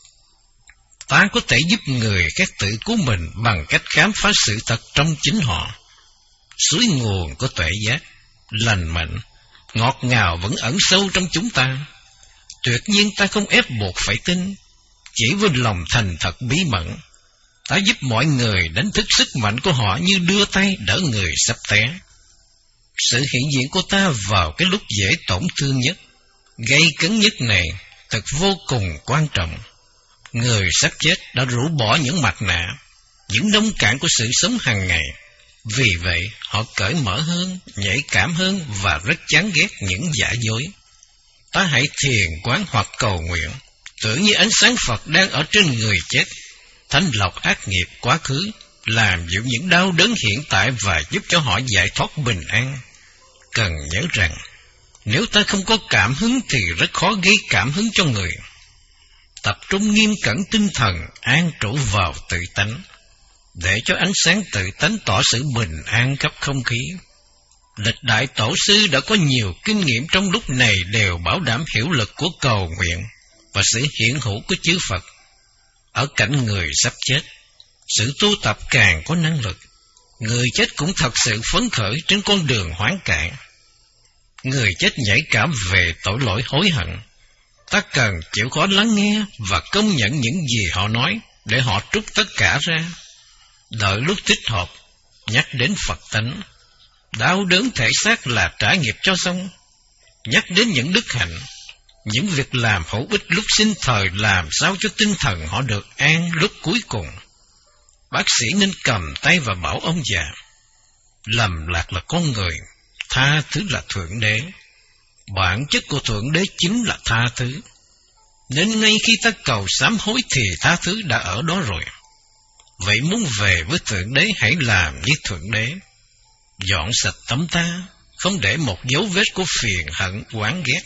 Ta có thể giúp người khác tự cứu mình bằng cách khám phá sự thật trong chính họ. Suối nguồn của tuệ giác, lành mạnh, ngọt ngào vẫn ẩn sâu trong chúng ta. Tuyệt nhiên ta không ép buộc phải tin, chỉ với lòng thành thật bí mẫn. Ta giúp mọi người đánh thức sức mạnh của họ như đưa tay đỡ người sắp té. Sự hiện diện của ta vào cái lúc dễ tổn thương nhất, gây cấn nhất này thật vô cùng quan trọng. Người sắp chết đã rũ bỏ những mặt nạ, những nông cạn của sự sống hàng ngày. Vì vậy, họ cởi mở hơn, nhạy cảm hơn và rất chán ghét những giả dối. Ta hãy thiền quán hoặc cầu nguyện, tưởng như ánh sáng Phật đang ở trên người chết, thanh lọc ác nghiệp quá khứ, làm dịu những đau đớn hiện tại và giúp cho họ giải thoát bình an. Cần nhớ rằng, nếu ta không có cảm hứng thì rất khó gây cảm hứng cho người. Tập trung nghiêm cẩn tinh thần, an trụ vào tự tánh, để cho ánh sáng tự tánh tỏ sự bình an khắp không khí. Lịch đại tổ sư đã có nhiều kinh nghiệm trong lúc này đều bảo đảm hiệu lực của cầu nguyện và sự hiện hữu của chư Phật. Ở cảnh người sắp chết, sự tu tập càng có năng lực, người chết cũng thật sự phấn khởi trên con đường hoán cải. Người chết nhạy cảm về tội lỗi hối hận. Ta cần chịu khó lắng nghe và công nhận những gì họ nói để họ trút tất cả ra. Đợi lúc thích hợp, nhắc đến Phật tánh. Đau đớn thể xác là trải nghiệp cho xong. Nhắc đến những đức hạnh, những việc làm hữu ích lúc sinh thời làm sao cho tinh thần họ được an lúc cuối cùng. Bác sĩ nên cầm tay và bảo ông già: lầm lạc là con người, tha thứ là Thượng Đế. Bản chất của Thượng Đế chính là tha thứ. Nên ngay khi ta cầu sám hối thì tha thứ đã ở đó rồi. Vậy muốn về với Thượng Đế hãy làm như Thượng Đế. Dọn sạch tâm ta, không để một dấu vết của phiền hận oán ghét.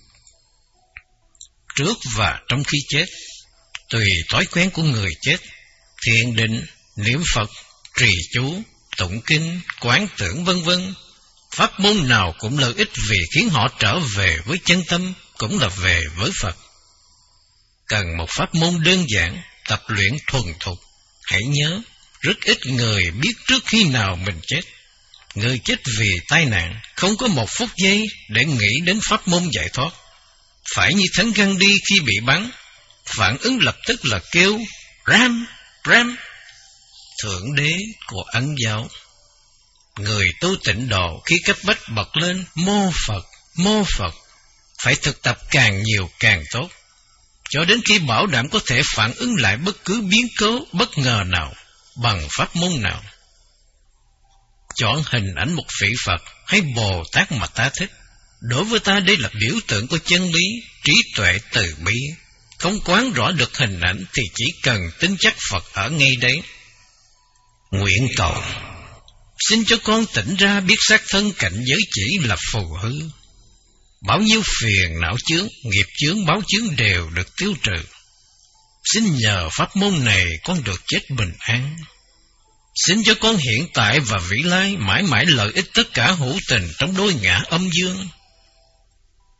Trước và trong khi chết, tùy thói quen của người chết, thiền định, niệm Phật, trì chú, tụng kinh, quán tưởng vân vân. Pháp môn nào cũng lợi ích vì khiến họ trở về với chân tâm, cũng là về với Phật. Cần một pháp môn đơn giản, tập luyện thuần thục. Hãy nhớ, rất ít người biết trước khi nào mình chết. Người chết vì tai nạn, không có một phút giây để nghĩ đến pháp môn giải thoát. Phải như Thánh Gandhi khi bị bắn, phản ứng lập tức là kêu Ram, Ram, Thượng Đế của Ấn giáo. Người tu tịnh độ khi cấp bách bật lên mô Phật, mô Phật, phải thực tập càng nhiều càng tốt, cho đến khi bảo đảm có thể phản ứng lại bất cứ biến cố bất ngờ nào, bằng pháp môn nào. Chọn hình ảnh một vị Phật hay Bồ Tát mà ta thích. Đối với ta đây là biểu tượng của chân lý, trí tuệ từ bi. Không quán rõ được hình ảnh thì chỉ cần tin chắc Phật ở ngay đấy. Nguyện cầu: xin cho con tỉnh ra biết xác thân cảnh giới chỉ là phù hư. Bao nhiêu phiền não chướng, nghiệp chướng, báo chướng đều được tiêu trừ. Xin nhờ pháp môn này con được chết bình an. Xin cho con hiện tại và vị lai mãi mãi lợi ích tất cả hữu tình trong đôi ngã âm dương.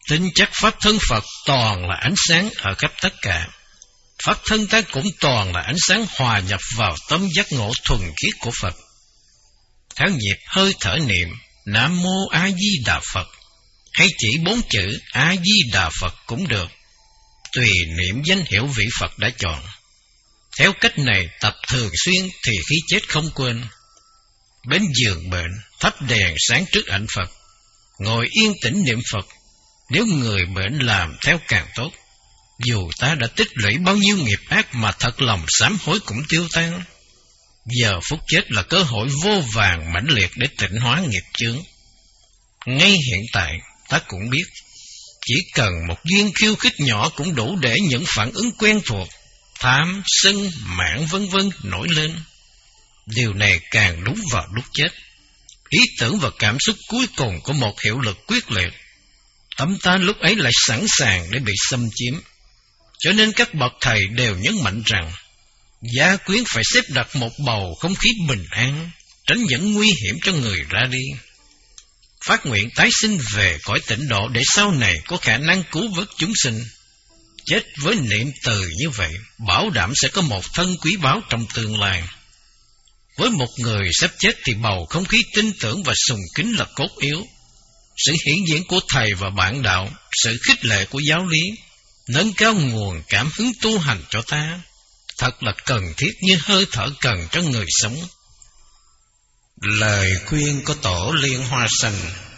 Tin chắc pháp thân Phật toàn là ánh sáng ở khắp tất cả. Pháp thân ta cũng toàn là ánh sáng hòa nhập vào tâm giác ngộ thuần khiết của Phật. Theo nhịp hơi thở niệm Nam Mô A Di Đà Phật, hay chỉ bốn chữ A Di Đà Phật cũng được, tùy niệm danh hiệu vị Phật đã chọn. Theo cách này tập thường xuyên thì khi chết không quên. Bên giường bệnh thắp đèn sáng trước ảnh Phật, ngồi yên tĩnh niệm Phật. Nếu người bệnh làm theo càng tốt, dù ta đã tích lũy bao nhiêu nghiệp ác mà thật lòng sám hối cũng tiêu tan. Giờ phút chết là cơ hội vô vàn mãnh liệt để tịnh hóa nghiệp chướng. Ngay hiện tại ta cũng biết, chỉ cần một viên khiêu khích nhỏ cũng đủ để những phản ứng quen thuộc, tham, sân, mạn vân vân nổi lên. Điều này càng đúng vào lúc chết. Ý tưởng và cảm xúc cuối cùng có một hiệu lực quyết liệt. Tâm ta lúc ấy lại sẵn sàng để bị xâm chiếm. Cho nên các bậc thầy đều nhấn mạnh rằng gia quyến phải xếp đặt một bầu không khí bình an, tránh những nguy hiểm cho người ra đi. Phát nguyện tái sinh về cõi tịnh độ để sau này có khả năng cứu vớt chúng sinh. Chết với niệm từ như vậy, bảo đảm sẽ có một thân quý báu trong tương lai. Với một người sắp chết thì bầu không khí tin tưởng và sùng kính là cốt yếu. Sự hiện diện của thầy và bạn đạo, sự khích lệ của giáo lý, nâng cao nguồn cảm hứng tu hành cho ta, thật là cần thiết như hơi thở cần cho người sống. Lời khuyên của Tổ Liên Hoa Xanh.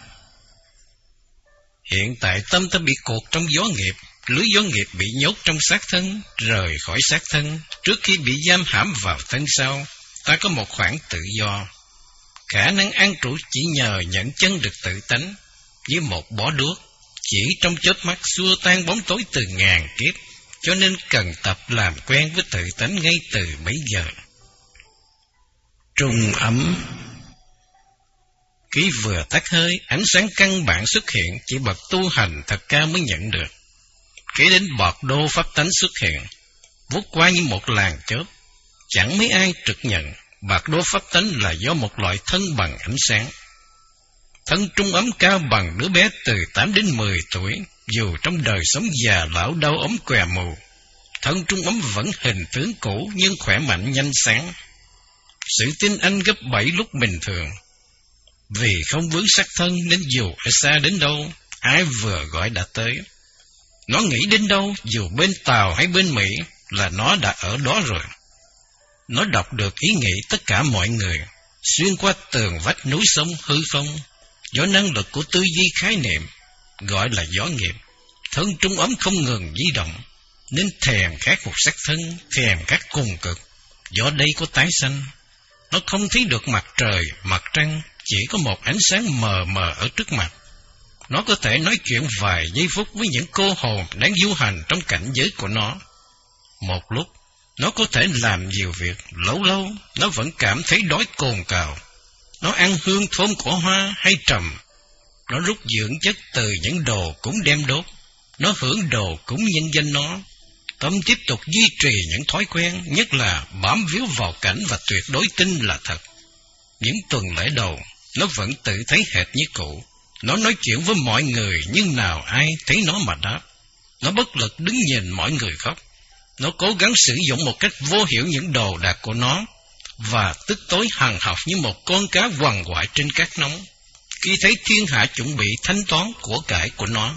Hiện tại tâm ta bị cột trong gió nghiệp, lưới gió nghiệp bị nhốt trong xác thân, rời khỏi xác thân. Trước khi bị giam hãm vào thân sau, ta có một khoảng tự do. Khả năng an trụ chỉ nhờ nhận chân được tự tánh, như một bó đuốc, chỉ trong chớp mắt xua tan bóng tối từ ngàn kiếp, cho nên cần tập làm quen với tự tánh ngay từ bấy giờ. Trung ấm. Khi vừa tắt hơi, ánh sáng căn bản xuất hiện, chỉ bậc tu hành thật cao mới nhận được. Kế đến bọt đô pháp tánh xuất hiện, vút qua như một làn chớp, chẳng mấy ai trực nhận bạc đô pháp tánh là do một loại thân bằng ánh sáng. Thân trung ấm cao bằng đứa bé từ tám đến mười tuổi, dù trong đời sống già lão đau ốm què mù, thân trung ấm vẫn hình tướng cũ nhưng khỏe mạnh nhanh sáng. Sự tin anh gấp bảy lúc bình thường. Vì không vướng sắc thân nên dù ở xa đến đâu, ai vừa gọi đã tới. Nó nghĩ đến đâu, dù bên Tàu hay bên Mỹ, là nó đã ở đó rồi. Nó đọc được ý nghĩ tất cả mọi người, xuyên qua tường vách núi sông hư không, do năng lực của tư duy khái niệm, gọi là gió nghiệp. Thân trung ấm không ngừng di động, nên thèm khát một sắc thân, thèm khát cùng cực. Do đây có tái sanh, nó không thấy được mặt trời, mặt trăng, chỉ có một ánh sáng mờ mờ ở trước mặt. Nó có thể nói chuyện vài giây phút với những cô hồn đang du hành trong cảnh giới của nó. Một lúc, nó có thể làm nhiều việc, lâu lâu, nó vẫn cảm thấy đói cồn cào. Nó ăn hương thơm của hoa hay trầm. Nó rút dưỡng chất từ những đồ cúng đem đốt. Nó hưởng đồ cúng nhân danh nó. Tâm tiếp tục duy trì những thói quen, nhất là bám víu vào cảnh và tuyệt đối tin là thật. Những tuần lễ đầu, nó vẫn tự thấy hệt như cũ. Nó nói chuyện với mọi người nhưng nào ai thấy nó mà đáp. Nó bất lực đứng nhìn mọi người khóc. Nó cố gắng sử dụng một cách vô hiểu những đồ đạc của nó, và tức tối hằn học như một con cá quằn quại trên cát nóng, khi thấy thiên hạ chuẩn bị thanh toán của cải của nó.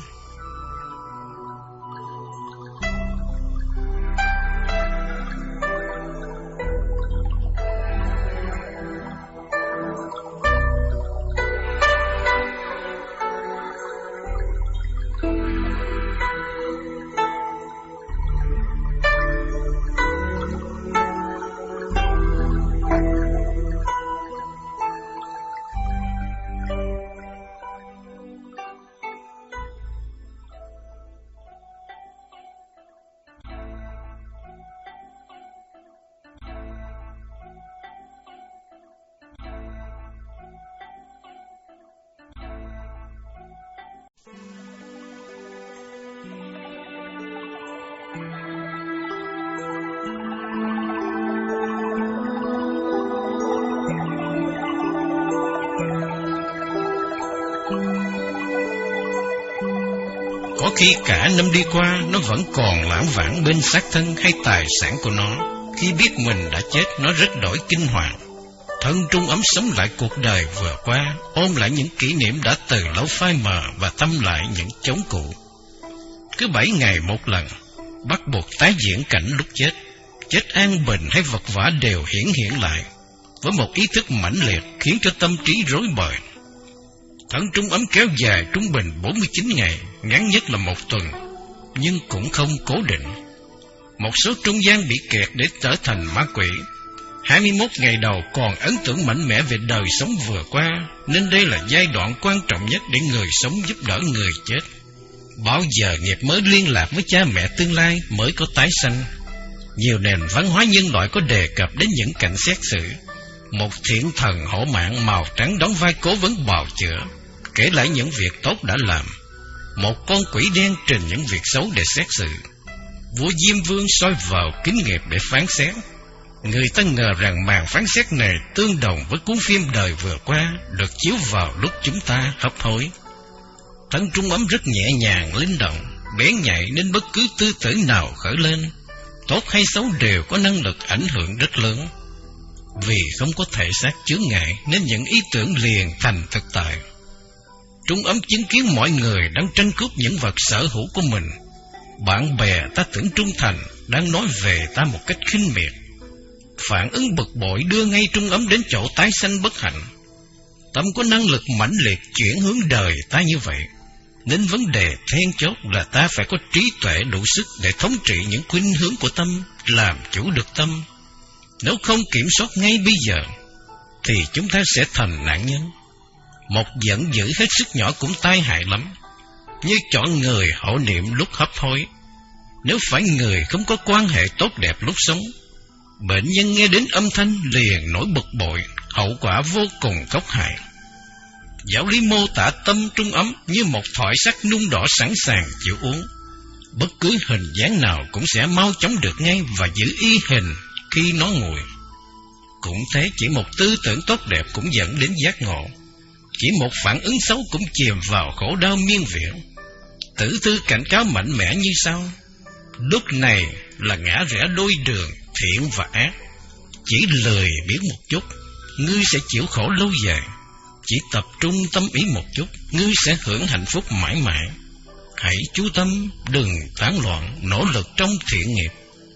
Có khi cả năm đi qua, nó vẫn còn lãng vãng bên xác thân hay tài sản của nó. Khi biết mình đã chết, nó rất đổi kinh hoàng. Thân Trung Ấm sống lại cuộc đời vừa qua, ôm lại những kỷ niệm đã từ lâu phai mờ và tâm lại những chốn cũ. Cứ bảy ngày một lần, bắt buộc tái diễn cảnh lúc chết. Chết an bình hay vật vã đều hiển hiện lại, với một ý thức mãnh liệt khiến cho tâm trí rối bời. Thân Trung Ấm kéo dài trung bình bốn mươi chín ngày, ngắn nhất là một tuần, nhưng cũng không cố định. Một số trung gian bị kẹt để trở thành ma quỷ. hai mươi mốt ngày đầu còn ấn tượng mạnh mẽ về đời sống vừa qua, nên đây là giai đoạn quan trọng nhất để người sống giúp đỡ người chết. Bao giờ nghiệp mới liên lạc với cha mẹ tương lai mới có tái sanh. Nhiều nền văn hóa nhân loại có đề cập đến những cảnh xét xử. Một thiện thần hổ mạng màu trắng đóng vai cố vấn bào chữa, kể lại những việc tốt đã làm. Một con quỷ đen trình những việc xấu để xét xử. Vua Diêm Vương soi vào kính nghiệp để phán xét. Người ta ngờ rằng màn phán xét này tương đồng với cuốn phim đời vừa qua được chiếu vào lúc chúng ta hấp hối. Thân Trung Ấm rất nhẹ nhàng, linh động, bén nhạy nên bất cứ tư tưởng nào khởi lên, tốt hay xấu đều có năng lực ảnh hưởng rất lớn. Vì không có thể xác chướng ngại nên những ý tưởng liền thành thực tại. Trung Ấm chứng kiến mọi người đang tranh cướp những vật sở hữu của mình. Bạn bè ta tưởng trung thành đang nói về ta một cách khinh miệt. Phản ứng bực bội đưa ngay Trung Ấm đến chỗ tái sanh bất hạnh. Tâm có năng lực mãnh liệt chuyển hướng đời ta như vậy, nên vấn đề then chốt là ta phải có trí tuệ đủ sức để thống trị những khuynh hướng của tâm, làm chủ được tâm. Nếu không kiểm soát ngay bây giờ, thì chúng ta sẽ thành nạn nhân. Một giận dữ hết sức nhỏ cũng tai hại lắm, như chọn người hộ niệm lúc hấp hối. Nếu phải người không có quan hệ tốt đẹp lúc sống, bệnh nhân nghe đến âm thanh liền nổi bực bội, hậu quả vô cùng khốc hại. Giáo lý mô tả tâm Trung Ấm như một thỏi sắt nung đỏ sẵn sàng chịu uống. Bất cứ hình dáng nào cũng sẽ mau chóng được ngay và giữ y hình khi nó nguội. Cũng thế, chỉ một tư tưởng tốt đẹp cũng dẫn đến giác ngộ. Chỉ một phản ứng xấu cũng chìm vào khổ đau miên viễn. Tử thư cảnh cáo mạnh mẽ như sau: lúc này là ngã rẽ đôi đường thiện và ác. Chỉ lười biếng một chút, ngươi sẽ chịu khổ lâu dài. Chỉ tập trung tâm ý một chút, ngươi sẽ hưởng hạnh phúc mãi mãi. Hãy chú tâm, đừng tán loạn, nỗ lực trong thiện nghiệp.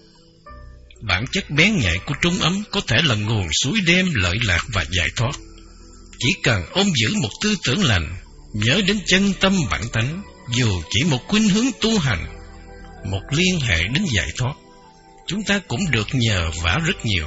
Bản chất bén nhạy của Trung Ấm có thể là nguồn suối đem lợi lạc và giải thoát. Chỉ cần ôm giữ một tư tưởng lành, nhớ đến chân tâm bản tánh, dù chỉ một khuynh hướng tu hành, một liên hệ đến giải thoát, chúng ta cũng được nhờ vả rất nhiều.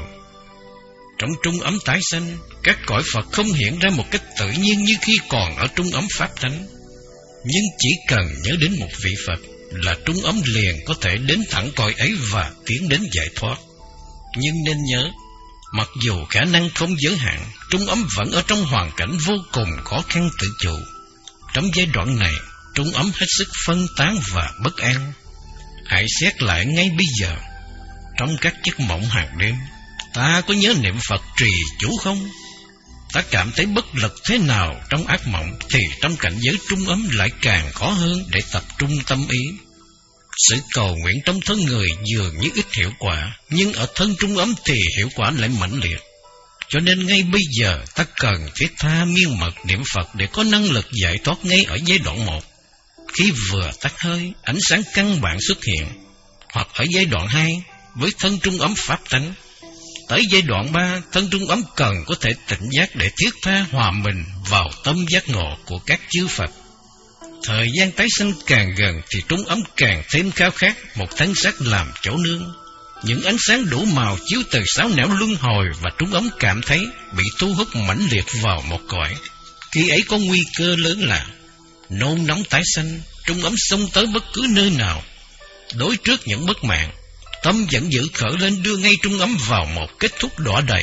Trong Trung Ấm tái sanh, các cõi Phật không hiện ra một cách tự nhiên như khi còn ở Trung Ấm pháp tánh. Nhưng chỉ cần nhớ đến một vị Phật là Trung Ấm liền có thể đến thẳng cõi ấy và tiến đến giải thoát. Nhưng nên nhớ, mặc dù khả năng không giới hạn, Trung Ấm vẫn ở trong hoàn cảnh vô cùng khó khăn tự chủ. Trong giai đoạn này, Trung Ấm hết sức phân tán và bất an. Hãy xét lại ngay bây giờ, trong các giấc mộng hàng đêm, ta có nhớ niệm Phật trì chủ không? Ta cảm thấy bất lực thế nào trong ác mộng, thì trong cảnh giới Trung Ấm lại càng khó hơn để tập trung tâm ý. Sự cầu nguyện trong thân người dường như ít hiệu quả, nhưng ở thân Trung Ấm thì hiệu quả lại mãnh liệt. Cho nên ngay bây giờ ta cần thiết tha miên mật niệm Phật để có năng lực giải thoát ngay ở giai đoạn một. Khi vừa tắt hơi, ánh sáng căn bản xuất hiện, hoặc ở giai đoạn hai với thân Trung Ấm pháp tánh. Tới giai đoạn ba, thân Trung Ấm cần có thể tỉnh giác để thiết tha hòa mình vào tâm giác ngộ của các chư Phật. Thời gian tái sanh càng gần thì Trung Ấm càng thêm khao khát một thân xác làm chỗ nương. Những ánh sáng đủ màu chiếu từ sáu nẻo luân hồi và Trung Ấm cảm thấy bị thu hút mãnh liệt vào một cõi. Khi ấy có nguy cơ lớn là nôn nóng tái sanh, Trung Ấm xông tới bất cứ nơi nào. Đối trước những bất mạng, tâm giận dữ khởi lên đưa ngay Trung Ấm vào một kết thúc đọa đầy.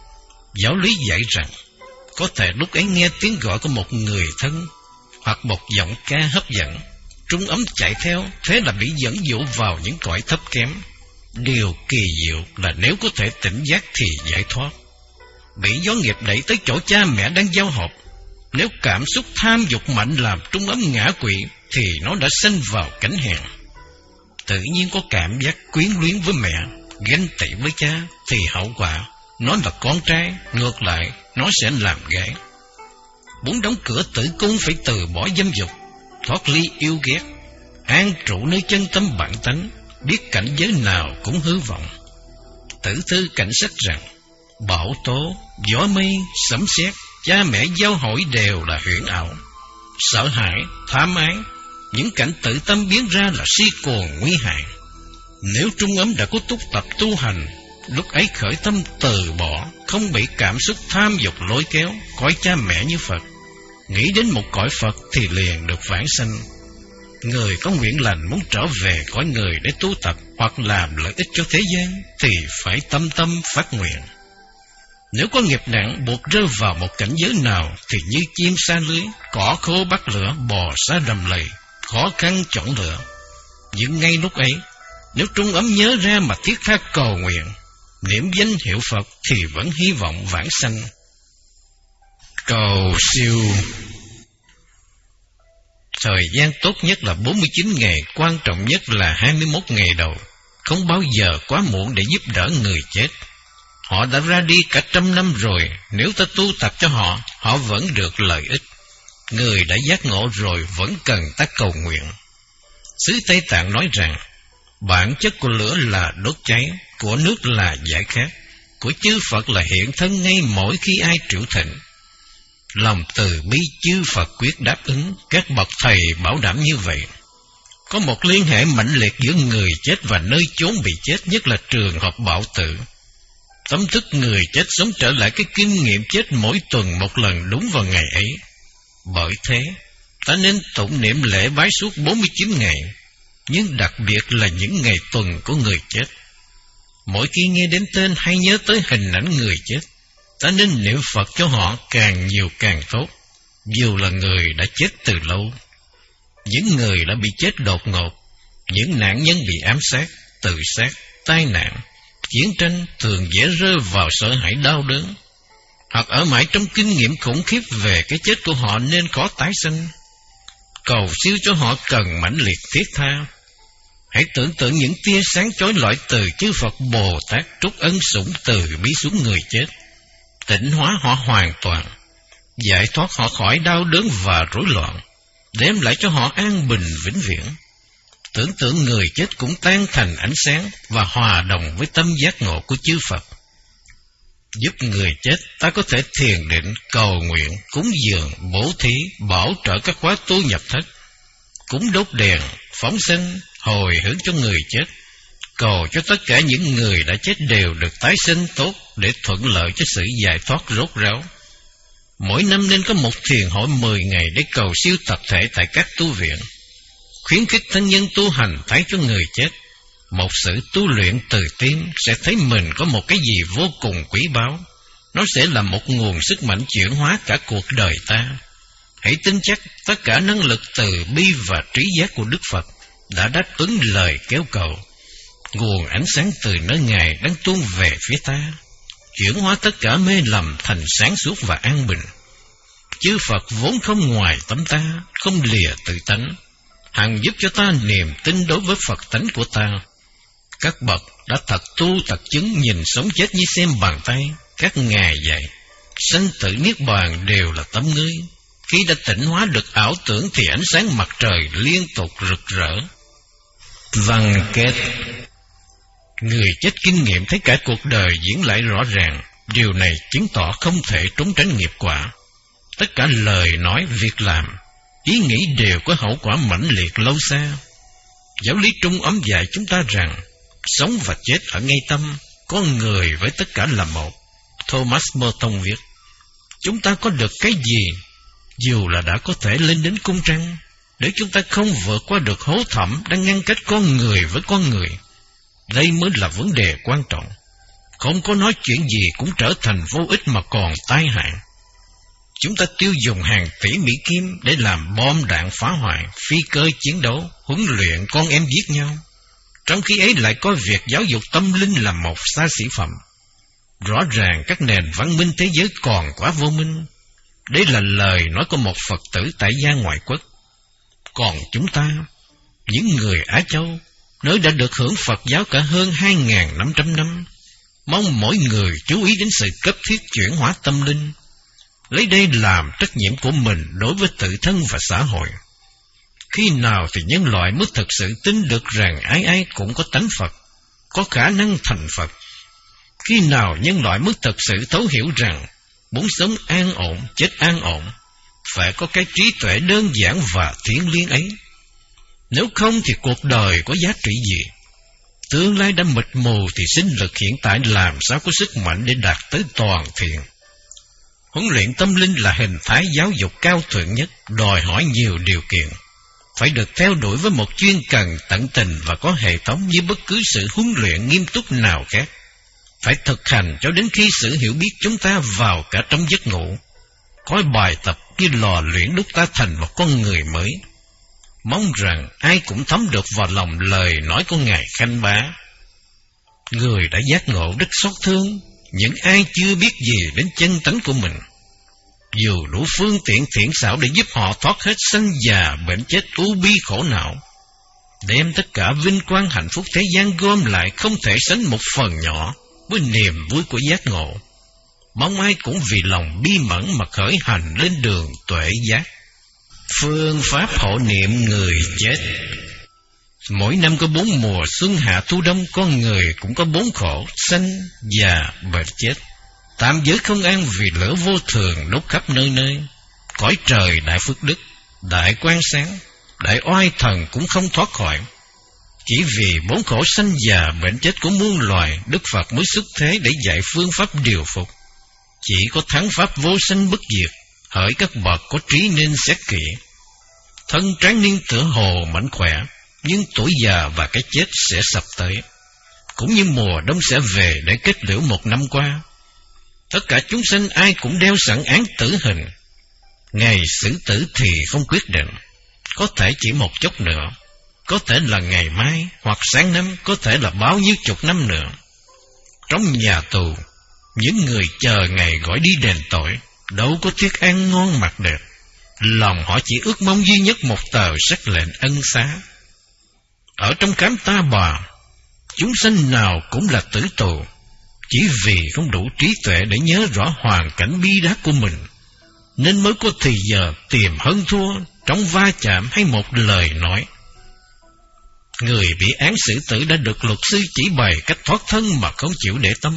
Giáo lý dạy rằng, có thể lúc ấy nghe tiếng gọi của một người thân, hoặc một giọng ca hấp dẫn, Trung Ấm chạy theo, thế là bị dẫn dụ vào những cõi thấp kém. Điều kỳ diệu là nếu có thể tỉnh giác thì giải thoát. Bị gió nghiệp đẩy tới chỗ cha mẹ đang giao họp, Nếu cảm xúc tham dục mạnh làm Trung Ấm ngã quỵ, thì nó đã sinh vào cảnh hèn. Tự nhiên có cảm giác quyến luyến với mẹ, ganh tị với cha, thì hậu quả nó là con trai, ngược lại nó sẽ làm gái. Muốn đóng cửa tử cung phải từ bỏ dâm dục, thoát ly yêu ghét, an trụ nơi chân tâm bản tánh, biết cảnh giới nào cũng hư vọng. Tử thư cảnh sách rằng bão tố, gió mây, sấm sét, cha mẹ giao hỏi đều là huyễn ảo. Sợ hãi, tham ái, những cảnh tự tâm biến ra là si cuồng nguy hại. Nếu Trung Ấm đã có túc tập tu hành, lúc ấy khởi tâm từ bỏ, không bị cảm xúc tham dục lôi kéo, coi cha mẹ như Phật, nghĩ đến một cõi Phật thì liền được vãng sanh. Người có nguyện lành muốn trở về cõi người để tu tập hoặc làm lợi ích cho thế gian thì phải tâm tâm phát nguyện. Nếu có nghiệp nặng buộc rơi vào một cảnh giới nào thì như chim sa lưới, cỏ khô bắt lửa, bò xa đầm lầy, khó khăn chọn lựa. Nhưng ngay lúc ấy, nếu Trung Ấm nhớ ra mà thiết tha cầu nguyện, niệm danh hiệu Phật thì vẫn hy vọng vãng sanh. Cầu siêu. Thời gian tốt nhất là bốn mươi chín ngày, quan trọng nhất là hai mươi mốt ngày đầu. Không bao giờ quá muộn để giúp đỡ người chết. Họ đã ra đi cả trăm năm rồi, nếu ta tu tập cho họ, họ vẫn được lợi ích. Người đã giác ngộ rồi vẫn cần ta cầu nguyện. Xứ Tây Tạng nói rằng, bản chất của lửa là đốt cháy, của nước là giải khát, của chư Phật là hiện thân ngay mỗi khi ai triệu thịnh. Lòng từ bi chư Phật quyết đáp ứng, các bậc thầy bảo đảm như vậy. Có một liên hệ mãnh liệt giữa người chết và nơi chốn bị chết, nhất là trường hợp bạo tử. Tâm thức người chết sống trở lại cái kinh nghiệm chết mỗi tuần một lần đúng vào ngày ấy. Bởi thế, ta nên tụng niệm lễ bái suốt bốn mươi chín ngày, nhưng đặc biệt là những ngày tuần của người chết. Mỗi khi nghe đến tên hay nhớ tới hình ảnh người chết, ta nên niệm Phật cho họ càng nhiều càng tốt, dù là người đã chết từ lâu. Những người đã bị chết đột ngột, những nạn nhân bị ám sát, tự sát, tai nạn, chiến tranh thường dễ rơi vào sợ hãi đau đớn, hoặc ở mãi trong kinh nghiệm khủng khiếp về cái chết của họ nên có tái sinh. Cầu siêu cho họ cần mãnh liệt thiết tha. Hãy tưởng tượng những tia sáng chói lọi từ chư Phật Bồ Tát trút ân sủng từ bi xuống người chết, tịnh hóa họ hoàn toàn, giải thoát họ khỏi đau đớn và rối loạn, đem lại cho họ an bình vĩnh viễn. Tưởng tượng người chết cũng tan thành ánh sáng và hòa đồng với tâm giác ngộ của chư Phật. Giúp người chết, ta có thể thiền định, cầu nguyện, cúng dường, bố thí, bảo trợ các khóa tu nhập thất, cúng đốt đèn, phóng sinh, hồi hướng cho người chết, cầu cho tất cả những người đã chết đều được tái sinh tốt để thuận lợi cho sự giải thoát rốt ráo. Mỗi năm nên có một thiền hội mười ngày để cầu siêu tập thể tại các tu viện, khuyến khích thân nhân tu hành thấy cho người chết. Một sự tu luyện từ tim sẽ thấy mình có một cái gì vô cùng quý báu. Nó sẽ là một nguồn sức mạnh chuyển hóa cả cuộc đời ta. Hãy tin chắc tất cả năng lực từ bi và trí giác của Đức Phật đã đáp ứng lời kêu cầu. Nguồn ánh sáng từ nơi Ngài đang tuôn về phía ta, chuyển hóa tất cả mê lầm thành sáng suốt và an bình. Chư Phật vốn không ngoài tâm ta, không lìa tự tánh, hằng giúp cho ta niềm tin đối với Phật tánh của ta. Các bậc đã thật tu thật chứng nhìn sống chết như xem bàn tay. Các ngài dạy sanh tử niết bàn đều là tâm ngươi. Khi đã tịnh hóa được ảo tưởng thì ánh sáng mặt trời liên tục rực rỡ. Văn kết. Người chết kinh nghiệm thấy cả cuộc đời diễn lại rõ ràng. Điều này chứng tỏ không thể trốn tránh nghiệp quả. Tất cả lời nói, việc làm, ý nghĩ đều có hậu quả mãnh liệt lâu xa. Giáo lý Trung Ấm dạy chúng ta rằng sống và chết ở ngay tâm, con người với tất cả là một. Thomas Merton viết, chúng ta có được cái gì, dù là đã có thể lên đến cung trăng, để chúng ta không vượt qua được hố thẳm đang ngăn cách con người với con người. Đây mới là vấn đề quan trọng. Không có nói chuyện gì cũng trở thành vô ích mà còn tai hại. Chúng ta tiêu dùng hàng tỷ Mỹ Kim để làm bom đạn phá hoại, phi cơ chiến đấu, huấn luyện con em giết nhau. Trong khi ấy lại có việc giáo dục tâm linh là một xa xỉ phẩm. Rõ ràng các nền văn minh thế giới còn quá vô minh. Đây là lời nói của một Phật tử tại gia ngoại quốc. Còn chúng ta, những người Á Châu, nơi đã được hưởng Phật giáo cả hơn hai nghìn năm trăm năm, mong mỗi người chú ý đến sự cấp thiết chuyển hóa tâm linh, lấy đây làm trách nhiệm của mình đối với tự thân và xã hội. Khi nào thì nhân loại mới thực sự tin được rằng ai ai cũng có tánh Phật, có khả năng thành Phật? Khi nào nhân loại mới thực sự thấu hiểu rằng muốn sống an ổn, chết an ổn, phải có cái trí tuệ đơn giản và thiêng liêng ấy? Nếu không thì cuộc đời có giá trị gì? Tương lai đã mịt mù thì sinh lực hiện tại làm sao có sức mạnh để đạt tới toàn thiện? Huấn luyện tâm linh là hình thái giáo dục cao thượng nhất, đòi hỏi nhiều điều kiện, phải được theo đuổi với một chuyên cần tận tình và có hệ thống như bất cứ sự huấn luyện nghiêm túc nào khác. Phải thực hành cho đến khi sự hiểu biết chúng ta vào cả trong giấc ngủ, coi bài tập như lò luyện đúc ta thành một con người mới. Mong rằng ai cũng thấm được vào lòng lời nói của Ngài Khanh Bá. Người đã giác ngộ rất xót thương những ai chưa biết gì đến chân tánh của mình. Dù đủ phương tiện thiện xảo để giúp họ thoát hết sanh già bệnh chết u bi khổ não, đem tất cả vinh quang hạnh phúc thế gian gom lại không thể sánh một phần nhỏ với niềm vui của giác ngộ. Mong ai cũng vì lòng bi mẫn mà khởi hành lên đường tuệ giác. Phương pháp hộ niệm người chết. Mỗi năm có bốn mùa xuân hạ thu đông, con người cũng có bốn khổ: sanh, già, bệnh, chết. Tam giới không an vì lửa vô thường đốt khắp nơi nơi. Cõi trời đại phước đức, đại quang sáng, đại oai thần cũng không thoát khỏi. Chỉ vì bốn khổ sanh già bệnh chết của muôn loài, Đức Phật mới xuất thế để dạy phương pháp điều phục. Chỉ có thắng pháp vô sanh bất diệt, hỡi các bậc có trí nên xét kỹ. Thân tráng niên tựa hồ mạnh khỏe, nhưng tuổi già và cái chết sẽ sập tới. Cũng như mùa đông sẽ về để kết liễu một năm qua. Tất cả chúng sinh ai cũng đeo sẵn án tử hình. Ngày xử tử thì không quyết định, có thể chỉ một chốc nữa, có thể là ngày mai hoặc sáng năm, có thể là bao nhiêu chục năm nữa. Trong nhà tù, những người chờ ngày gọi đi đền tội, đâu có thiết ăn ngon mặc đẹp. Lòng họ chỉ ước mong duy nhất một tờ sắc lệnh ân xá. Ở trong cám Ta Bà, chúng sanh nào cũng là tử tù, chỉ vì không đủ trí tuệ để nhớ rõ hoàn cảnh bi đát của mình, nên mới có thì giờ tìm hơn thua trong va chạm hay một lời nói. Người bị án xử tử đã được luật sư chỉ bày cách thoát thân mà không chịu để tâm,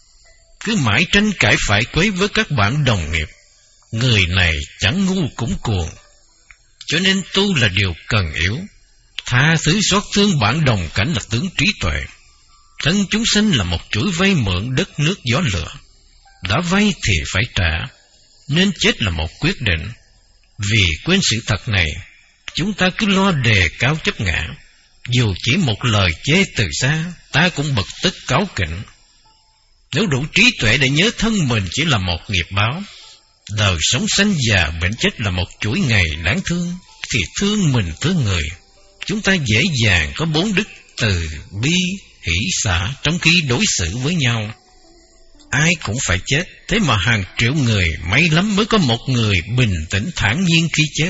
cứ mãi tranh cãi phải quấy với các bạn đồng nghiệp. Người này chẳng ngu cũng cuồng, cho nên tu là điều cần yếu. Tha thứ xót thương bạn đồng cảnh là tướng trí tuệ. Thân chúng sinh là một chuỗi vay mượn đất nước gió lửa, đã vay thì phải trả, nên chết là một quyết định. Vì quên sự thật này, chúng ta cứ lo đề cao chấp ngã. Dù chỉ một lời chê từ xa, ta cũng bực tức cáu kỉnh. Nếu đủ trí tuệ để nhớ thân mình chỉ là một nghiệp báo, đời sống sanh già bệnh chết là một chuỗi ngày đáng thương, thì thương mình thương người, chúng ta dễ dàng có bốn đức từ bi hỷ xả trong khi đối xử với nhau. Ai cũng phải chết, thế mà hàng triệu người may lắm mới có một người bình tĩnh thản nhiên khi chết.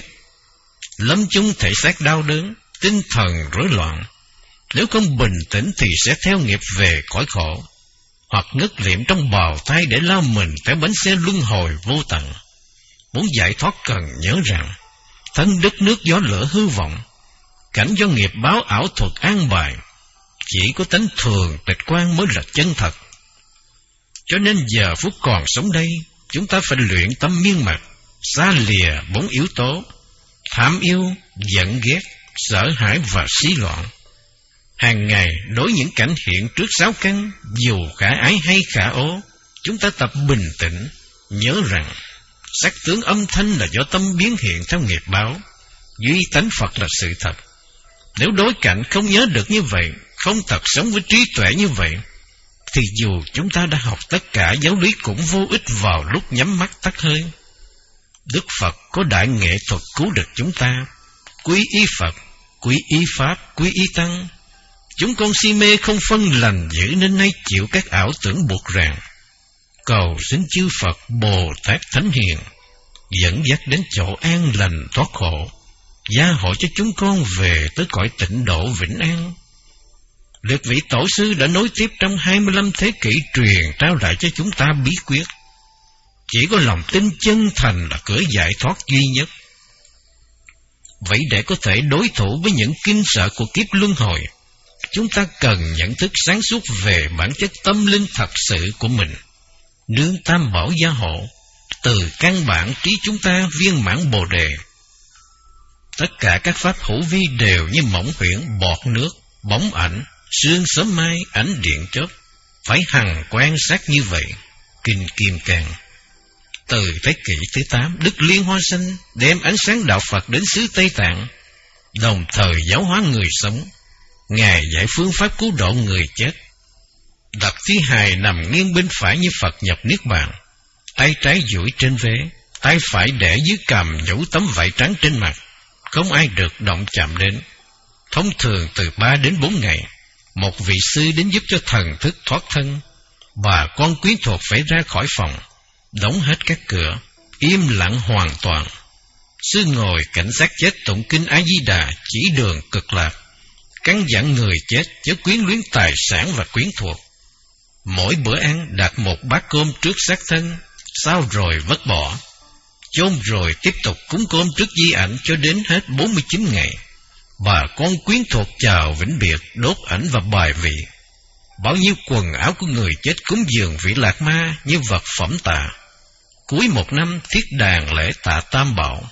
Lâm chung thể xác đau đớn, tinh thần rối loạn. Nếu không bình tĩnh thì sẽ theo nghiệp về cõi khổ, hoặc ngất liệm trong bào thai để lao mình theo bánh xe luân hồi vô tận. Muốn giải thoát cần nhớ rằng thân đất nước gió lửa hư vọng, cảnh do nghiệp báo ảo thuật an bài. Chỉ có tánh thường tịch quan mới là chân thật. Cho nên giờ phút còn sống đây, chúng ta phải luyện tâm miên mật, xa lìa bốn yếu tố: tham yêu, giận ghét, sợ hãi và sĩ loạn. Hàng ngày đối những cảnh hiện trước sáu căn, dù khả ái hay khả ố, chúng ta tập bình tĩnh, nhớ rằng sắc tướng âm thanh là do tâm biến hiện theo nghiệp báo, duy tánh Phật là sự thật. Nếu đối cảnh không nhớ được như vậy, không thật sống với trí tuệ như vậy, thì dù chúng ta đã học tất cả giáo lý cũng vô ích vào lúc nhắm mắt tắt hơi. Đức Phật có đại nghệ thuật cứu được chúng ta: quý y Phật, quý y Pháp, quý y Tăng. Chúng con si mê không phân lành dữ nên nay chịu các ảo tưởng buộc ràng. Cầu xin chư Phật Bồ Tát Thánh Hiền dẫn dắt đến chỗ an lành thoát khổ, gia hộ cho chúng con về tới cõi tịnh độ vĩnh an. Được vị tổ sư đã nối tiếp trong hai mươi lăm thế kỷ truyền trao lại cho chúng ta bí quyết. Chỉ có lòng tin chân thành là cửa giải thoát duy nhất. Vậy để có thể đối thủ với những kinh sợ của kiếp luân hồi, chúng ta cần nhận thức sáng suốt về bản chất tâm linh thật sự của mình. Nương tam bảo gia hộ, từ căn bản trí chúng ta viên mãn bồ đề. Tất cả các pháp hữu vi đều như mỏng huyễn bọt nước, bóng ảnh, sương sớm mai, ánh điện chớp, phải hằng quan sát như vậy. Kinh Kim Cang. Từ thế kỷ thứ tám, Đức Liên Hoa Sanh đem ánh sáng đạo Phật đến xứ Tây Tạng, đồng thời giáo hóa người sống. Ngài dạy phương pháp cứu độ người chết. Đặt thi hài nằm nghiêng bên phải như Phật nhập niết bàn, tay trái duỗi trên vế, tay phải để dưới cằm nhũ tấm vải trắng trên mặt, không ai được động chạm đến. Thông thường từ ba đến bốn ngày, một vị sư đến giúp cho thần thức thoát thân. Bà con quyến thuộc phải ra khỏi phòng, đóng hết các cửa, im lặng hoàn toàn. Sư ngồi cảnh sát chết tụng kinh A Di Đà, chỉ đường cực lạc, căn dặn người chết chớ quyến luyến tài sản và quyến thuộc. Mỗi bữa ăn đặt một bát cơm trước xác thân, sau rồi vứt bỏ, chôn rồi tiếp tục cúng cơm trước di ảnh cho đến hết bốn mươi chín ngày. Bà con quyến thuộc chào vĩnh biệt, đốt ảnh và bài vị. Bao nhiêu quần áo của người chết cúng dường vị lạc ma như vật phẩm tạ. Cuối một năm thiết đàn lễ tạ tam bảo.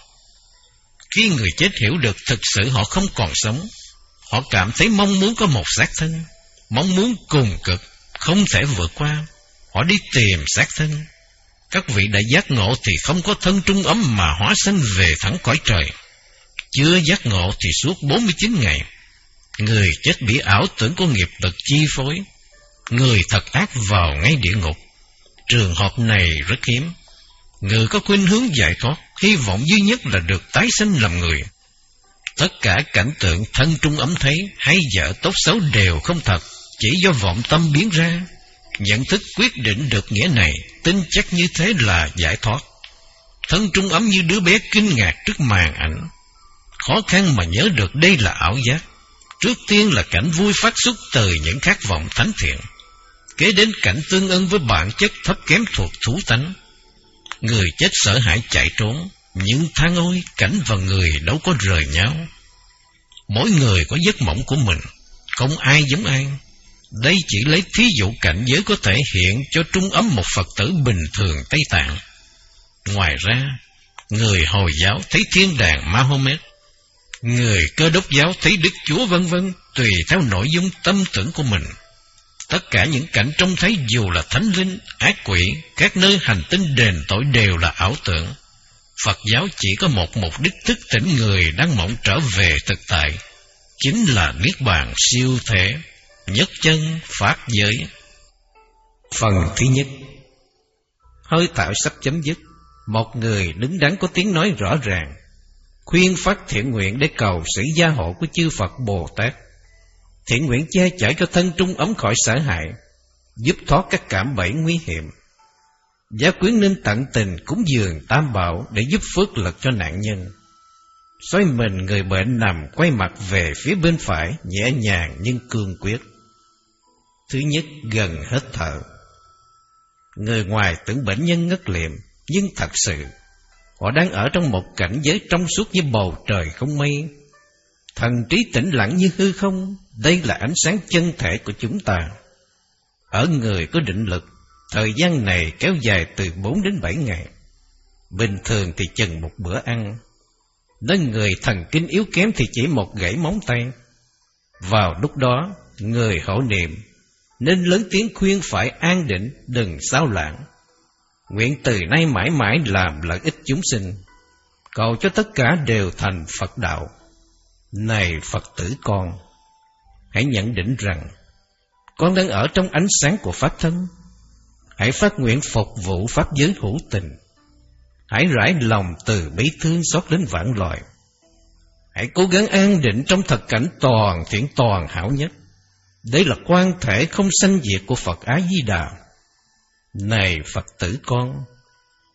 Khi người chết hiểu được thực sự họ không còn sống, họ cảm thấy mong muốn có một xác thân, mong muốn cùng cực, không thể vượt qua. Họ đi tìm xác thân. Các vị đã giác ngộ thì không có thân trung ấm mà hóa sanh về thẳng cõi trời. Chưa giác ngộ thì suốt bốn mươi chín ngày, người chết bị ảo tưởng của nghiệp lực chi phối, người thật ác vào ngay địa ngục. Trường hợp này rất hiếm. Người có khuynh hướng giải thoát, hy vọng duy nhất là được tái sinh làm người. Tất cả cảnh tượng thân trung ấm thấy hay vợ tốt xấu đều không thật, chỉ do vọng tâm biến ra. Nhận thức quyết định được nghĩa này, tin chắc như thế là giải thoát. Thân trung ấm như đứa bé kinh ngạc trước màn ảnh, khó khăn mà nhớ được đây là ảo giác. Trước tiên là cảnh vui phát xuất từ những khát vọng thánh thiện, kế đến cảnh tương ưng với bản chất thấp kém thuộc thú tánh. Người chết sợ hãi chạy trốn, nhưng than ôi, cảnh và người đâu có rời nhau. Mỗi người có giấc mộng của mình, không ai giống ai. Đây chỉ lấy thí dụ cảnh giới có thể hiện cho trung ấm một Phật tử bình thường Tây Tạng. Ngoài ra, người Hồi giáo thấy thiên đàng Mahomet, người Cơ Đốc giáo thấy Đức Chúa vân vân, tùy theo nội dung tâm tưởng của mình. Tất cả những cảnh trông thấy dù là thánh linh, ác quỷ, các nơi hành tinh đền tội đều là ảo tưởng. Phật giáo chỉ có một mục đích thức tỉnh người đang mộng trở về thực tại, chính là niết bàn siêu thể, nhất chân pháp giới. Phần thứ nhất. Hơi thở sắp chấm dứt, một người đứng đắn có tiếng nói rõ ràng, khuyên phát thiện nguyện để cầu sự gia hộ của chư Phật Bồ Tát. Thiện nguyện che chở cho thân trung ấm khỏi sợ hãi, giúp thoát các cảm bẫy nguy hiểm. Gia quyến nên tận tình cúng dường tam bảo để giúp phước lực cho nạn nhân. Xoay mình người bệnh nằm quay mặt về phía bên phải, nhẹ nhàng nhưng cương quyết. Thứ nhất, gần hết thở. Người ngoài tưởng bệnh nhân ngất liệm, nhưng thật sự họ đang ở trong một cảnh giới trong suốt như bầu trời không mây. Thần trí tĩnh lặng như hư không, đây là ánh sáng chân thể của chúng ta. Ở người có định lực, thời gian này kéo dài từ bốn đến bảy ngày. Bình thường thì chừng một bữa ăn. Nơi người thần kinh yếu kém thì chỉ một gãy móng tay. Vào lúc đó, người hộ niệm nên lớn tiếng khuyên phải an định, đừng xao lãng. Nguyện từ nay mãi mãi làm lợi ích chúng sinh, cầu cho tất cả đều thành Phật đạo. Này Phật tử con, hãy nhận định rằng con đang ở trong ánh sáng của Pháp thân. Hãy phát nguyện phục vụ Pháp giới hữu tình. Hãy rải lòng từ bi thương xót đến vạn loài. Hãy cố gắng an định trong thật cảnh toàn thiện toàn hảo nhất. Đây là quan thể không sanh diệt của Phật A Di Đà. Này Phật tử con,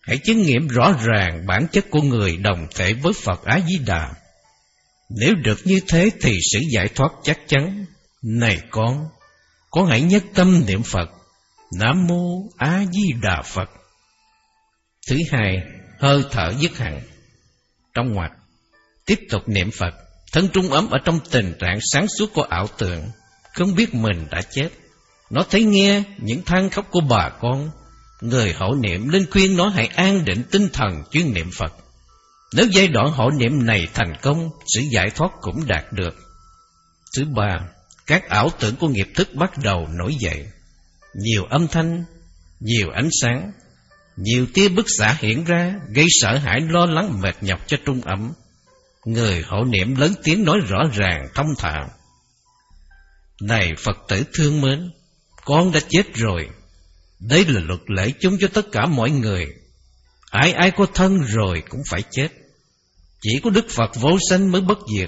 hãy chứng nghiệm rõ ràng bản chất của người đồng thể với Phật A-di-đà. Nếu được như thế thì sự giải thoát chắc chắn. Này con, con hãy nhất tâm niệm Phật. Nam Mô A Di Đà Phật. Thứ hai, hơi thở dứt hẳn. Trong ngoặc, tiếp tục niệm Phật, thân trung ấm ở trong tình trạng sáng suốt của ảo tưởng, không biết mình đã chết. Nó thấy nghe những than khóc của bà con. Người hộ niệm nên khuyên nó hãy an định tinh thần chuyên niệm Phật. Nếu giai đoạn hộ niệm này thành công, sự giải thoát cũng đạt được. Thứ ba, các ảo tưởng của nghiệp thức bắt đầu nổi dậy. Nhiều âm thanh, nhiều ánh sáng, nhiều tia bức xạ hiện ra, gây sợ hãi lo lắng mệt nhọc cho trung ấm. Người hộ niệm lớn tiếng nói rõ ràng thông thạo: Này Phật tử thương mến, con đã chết rồi. Đây là luật lệ chung cho tất cả mọi người. Ai ai có thân rồi cũng phải chết. Chỉ có Đức Phật vô sanh mới bất diệt.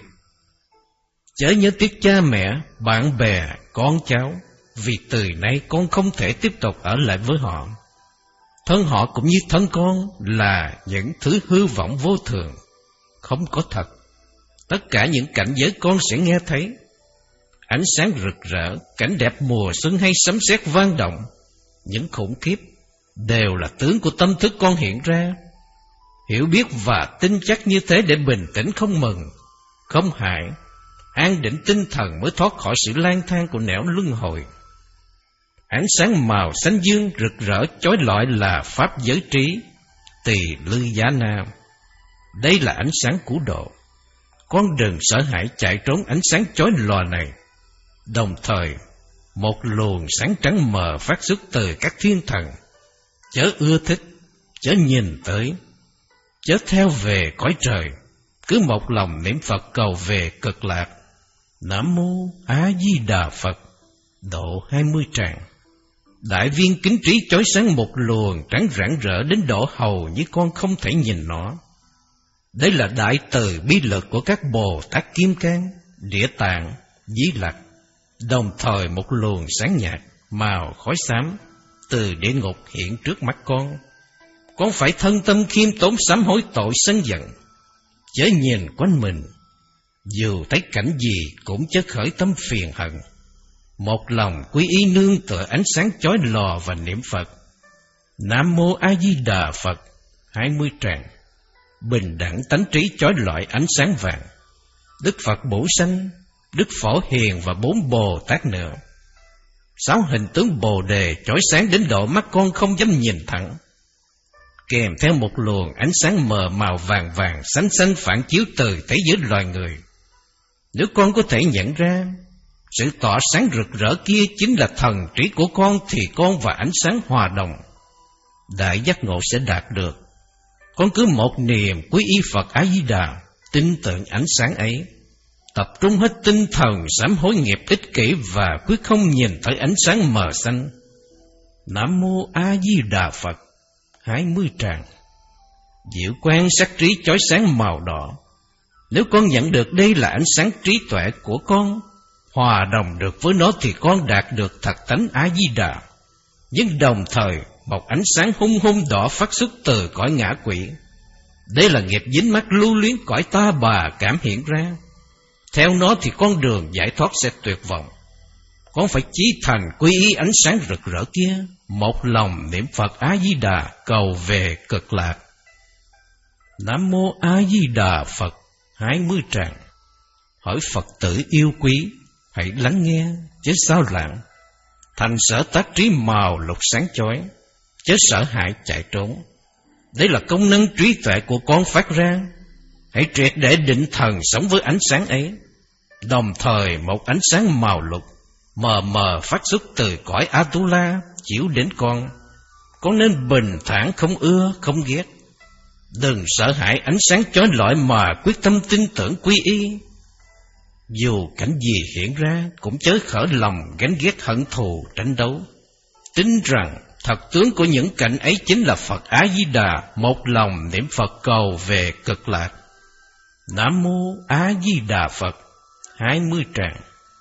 Chớ nhớ tiếc cha mẹ, bạn bè, con cháu, vì từ nay con không thể tiếp tục ở lại với họ. Thân họ cũng như thân con là những thứ hư vọng vô thường, không có thật. Tất cả những cảnh giới con sẽ nghe thấy, ánh sáng rực rỡ, cảnh đẹp mùa xuân hay sấm sét vang động, những khủng khiếp đều là tướng của tâm thức con hiện ra. Hiểu biết và tin chắc như thế để bình tĩnh không mừng, không hại, an định tinh thần mới thoát khỏi sự lang thang của nẻo luân hồi. Ánh sáng màu xanh dương rực rỡ chói lọi là pháp giới trí, tỳ lư giá nam. Đây là ánh sáng cứu độ. Con đừng sợ hãi chạy trốn ánh sáng chói lòa này. Đồng thời, một luồng sáng trắng mờ phát xuất từ các thiên thần. Chớ ưa thích, chớ nhìn tới, chớ theo về cõi trời, cứ một lòng niệm Phật cầu về cực lạc. Nam Mô A Di Đà Phật. Độ hai mươi tràng. Đại viên kính trí chói sáng một luồng trắng rạng rỡ đến độ hầu như con không thể nhìn nó. Đây là đại từ bi lực của các Bồ Tát Kim Cang, Địa Tạng, Di Lặc. Đồng thời một luồng sáng nhạt màu khói xám từ địa ngục hiện trước mắt con. Con phải thân tâm khiêm tốn sám hối tội sân giận, chớ nhìn quanh mình, dù thấy cảnh gì cũng chớ khởi tâm phiền hận. Một lòng quy y nương tựa ánh sáng chói lò và niệm Phật. Nam Mô A Di Đà Phật. Hai mươi tràng. Bình đẳng tánh trí chói lọi ánh sáng vàng. Đức Phật Bổ Sanh, Đức Phổ Hiền và bốn Bồ Tát nữa. Sáu hình tướng Bồ Đề chói sáng đến độ mắt con không dám nhìn thẳng, kèm theo một luồng ánh sáng mờ màu vàng vàng xanh xanh phản chiếu từ thế giới loài người. Nếu con có thể nhận ra, sự tỏa sáng rực rỡ kia chính là thần trí của con, thì con và ánh sáng hòa đồng, đại giác ngộ sẽ đạt được. Con cứ một niềm quý y Phật A Di Đà, tin tưởng ánh sáng ấy, tập trung hết tinh thần sám hối nghiệp ích kỷ và quyết không nhìn thấy ánh sáng mờ xanh. Nam Mô A Di Đà Phật. Hai mươi tràng. Diệu quang sắc trí chói sáng màu đỏ. Nếu con nhận được đây là ánh sáng trí tuệ của con, hòa đồng được với nó, thì con đạt được thật tánh A Di Đà. Nhưng đồng thời một ánh sáng hung hung đỏ phát xuất từ cõi ngã quỷ. Đây là nghiệp dính mắc lưu luyến cõi ta bà cảm hiện ra. Theo nó thì con đường giải thoát sẽ tuyệt vọng. Con phải chí thành quy y ánh sáng rực rỡ kia, một lòng niệm Phật A Di Đà cầu về cực lạc. Nam Mô A Di Đà Phật. Hai mươi tràng. Hỏi Phật tử yêu quý, hãy lắng nghe, chớ sao lãng. Thành sở tác trí màu lục sáng chói, chớ sợ hãi chạy trốn. Đây là công năng trí tuệ của con phát ra. Hãy triệt để định thần sống với ánh sáng ấy. Đồng thời một ánh sáng màu lục mờ mờ phát xuất từ cõi Atula chiếu đến con. Con nên bình thản, không ưa không ghét. Đừng sợ hãi ánh sáng chói lọi mà quyết tâm tin tưởng quy y. Dù cảnh gì hiện ra cũng chớ khởi lòng gánh ghét hận thù tranh đấu. Tin rằng thật tướng của những cảnh ấy chính là Phật A Di Đà, một lòng niệm Phật cầu về cực lạc. Nam Mô A Di Đà Phật. Hai mươi tràng.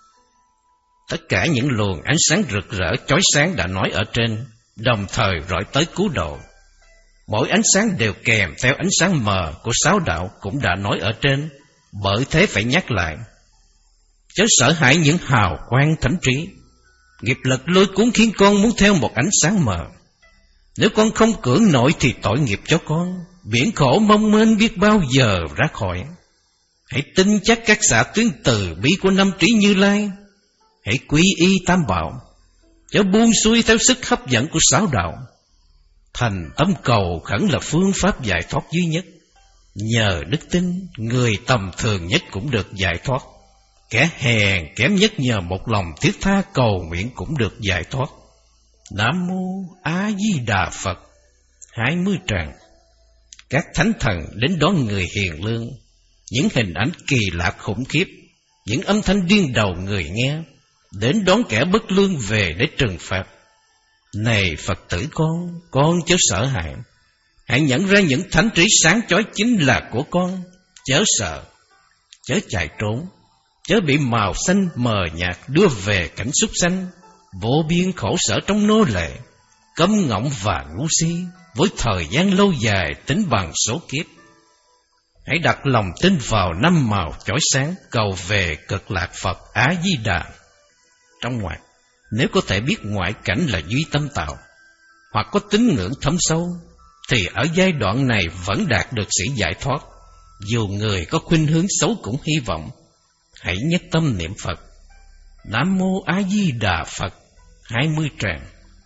Tất cả những luồng ánh sáng rực rỡ chói sáng đã nói ở trên, đồng thời rọi tới cứu độ. Mỗi ánh sáng đều kèm theo ánh sáng mờ của sáu đạo cũng đã nói ở trên, bởi thế phải nhắc lại. Chớ sợ hãi những hào quang thánh trí. Nghiệp lực lôi cuốn khiến con muốn theo một ánh sáng mờ. Nếu con không cưỡng nổi thì tội nghiệp cho con, biển khổ mong mênh biết bao giờ ra khỏi. Hãy tin chắc các xạ tuyến từ bi của năm trí Như Lai. Hãy quy y tam bảo, chớ buông xuôi theo sức hấp dẫn của sáu đạo. Thành tâm cầu khẩn là phương pháp giải thoát duy nhất. Nhờ đức tin, người tầm thường nhất cũng được giải thoát. Kẻ hèn kém nhất nhờ một lòng thiết tha cầu nguyện cũng được giải thoát. Nam Mô A Di Đà Phật. Hai mươi tràng. Các thánh thần đến đón người hiền lương. Những hình ảnh kỳ lạ khủng khiếp, những âm thanh điên đầu người nghe, đến đón kẻ bất lương về để trừng phạt. Này Phật tử con, con chớ sợ hãi. Hãy nhận ra những thánh trí sáng chói chính là của con. Chớ sợ, chớ chạy trốn, chớ bị màu xanh mờ nhạt đưa về cảnh súc sanh, vô biên khổ sở trong nô lệ, câm ngọng và ngu si, với thời gian lâu dài tính bằng số kiếp. Hãy đặt lòng tin vào năm màu chói sáng, cầu về cực lạc Phật A Di Đà. Trong ngoại, nếu có thể biết ngoại cảnh là duy tâm tạo, hoặc có tín ngưỡng thâm sâu, thì ở giai đoạn này vẫn đạt được sự giải thoát. Dù người có khuynh hướng xấu cũng hy vọng. Hãy nhất tâm niệm Phật. Nam Mô A Di Đà Phật. Hai mươi tràng.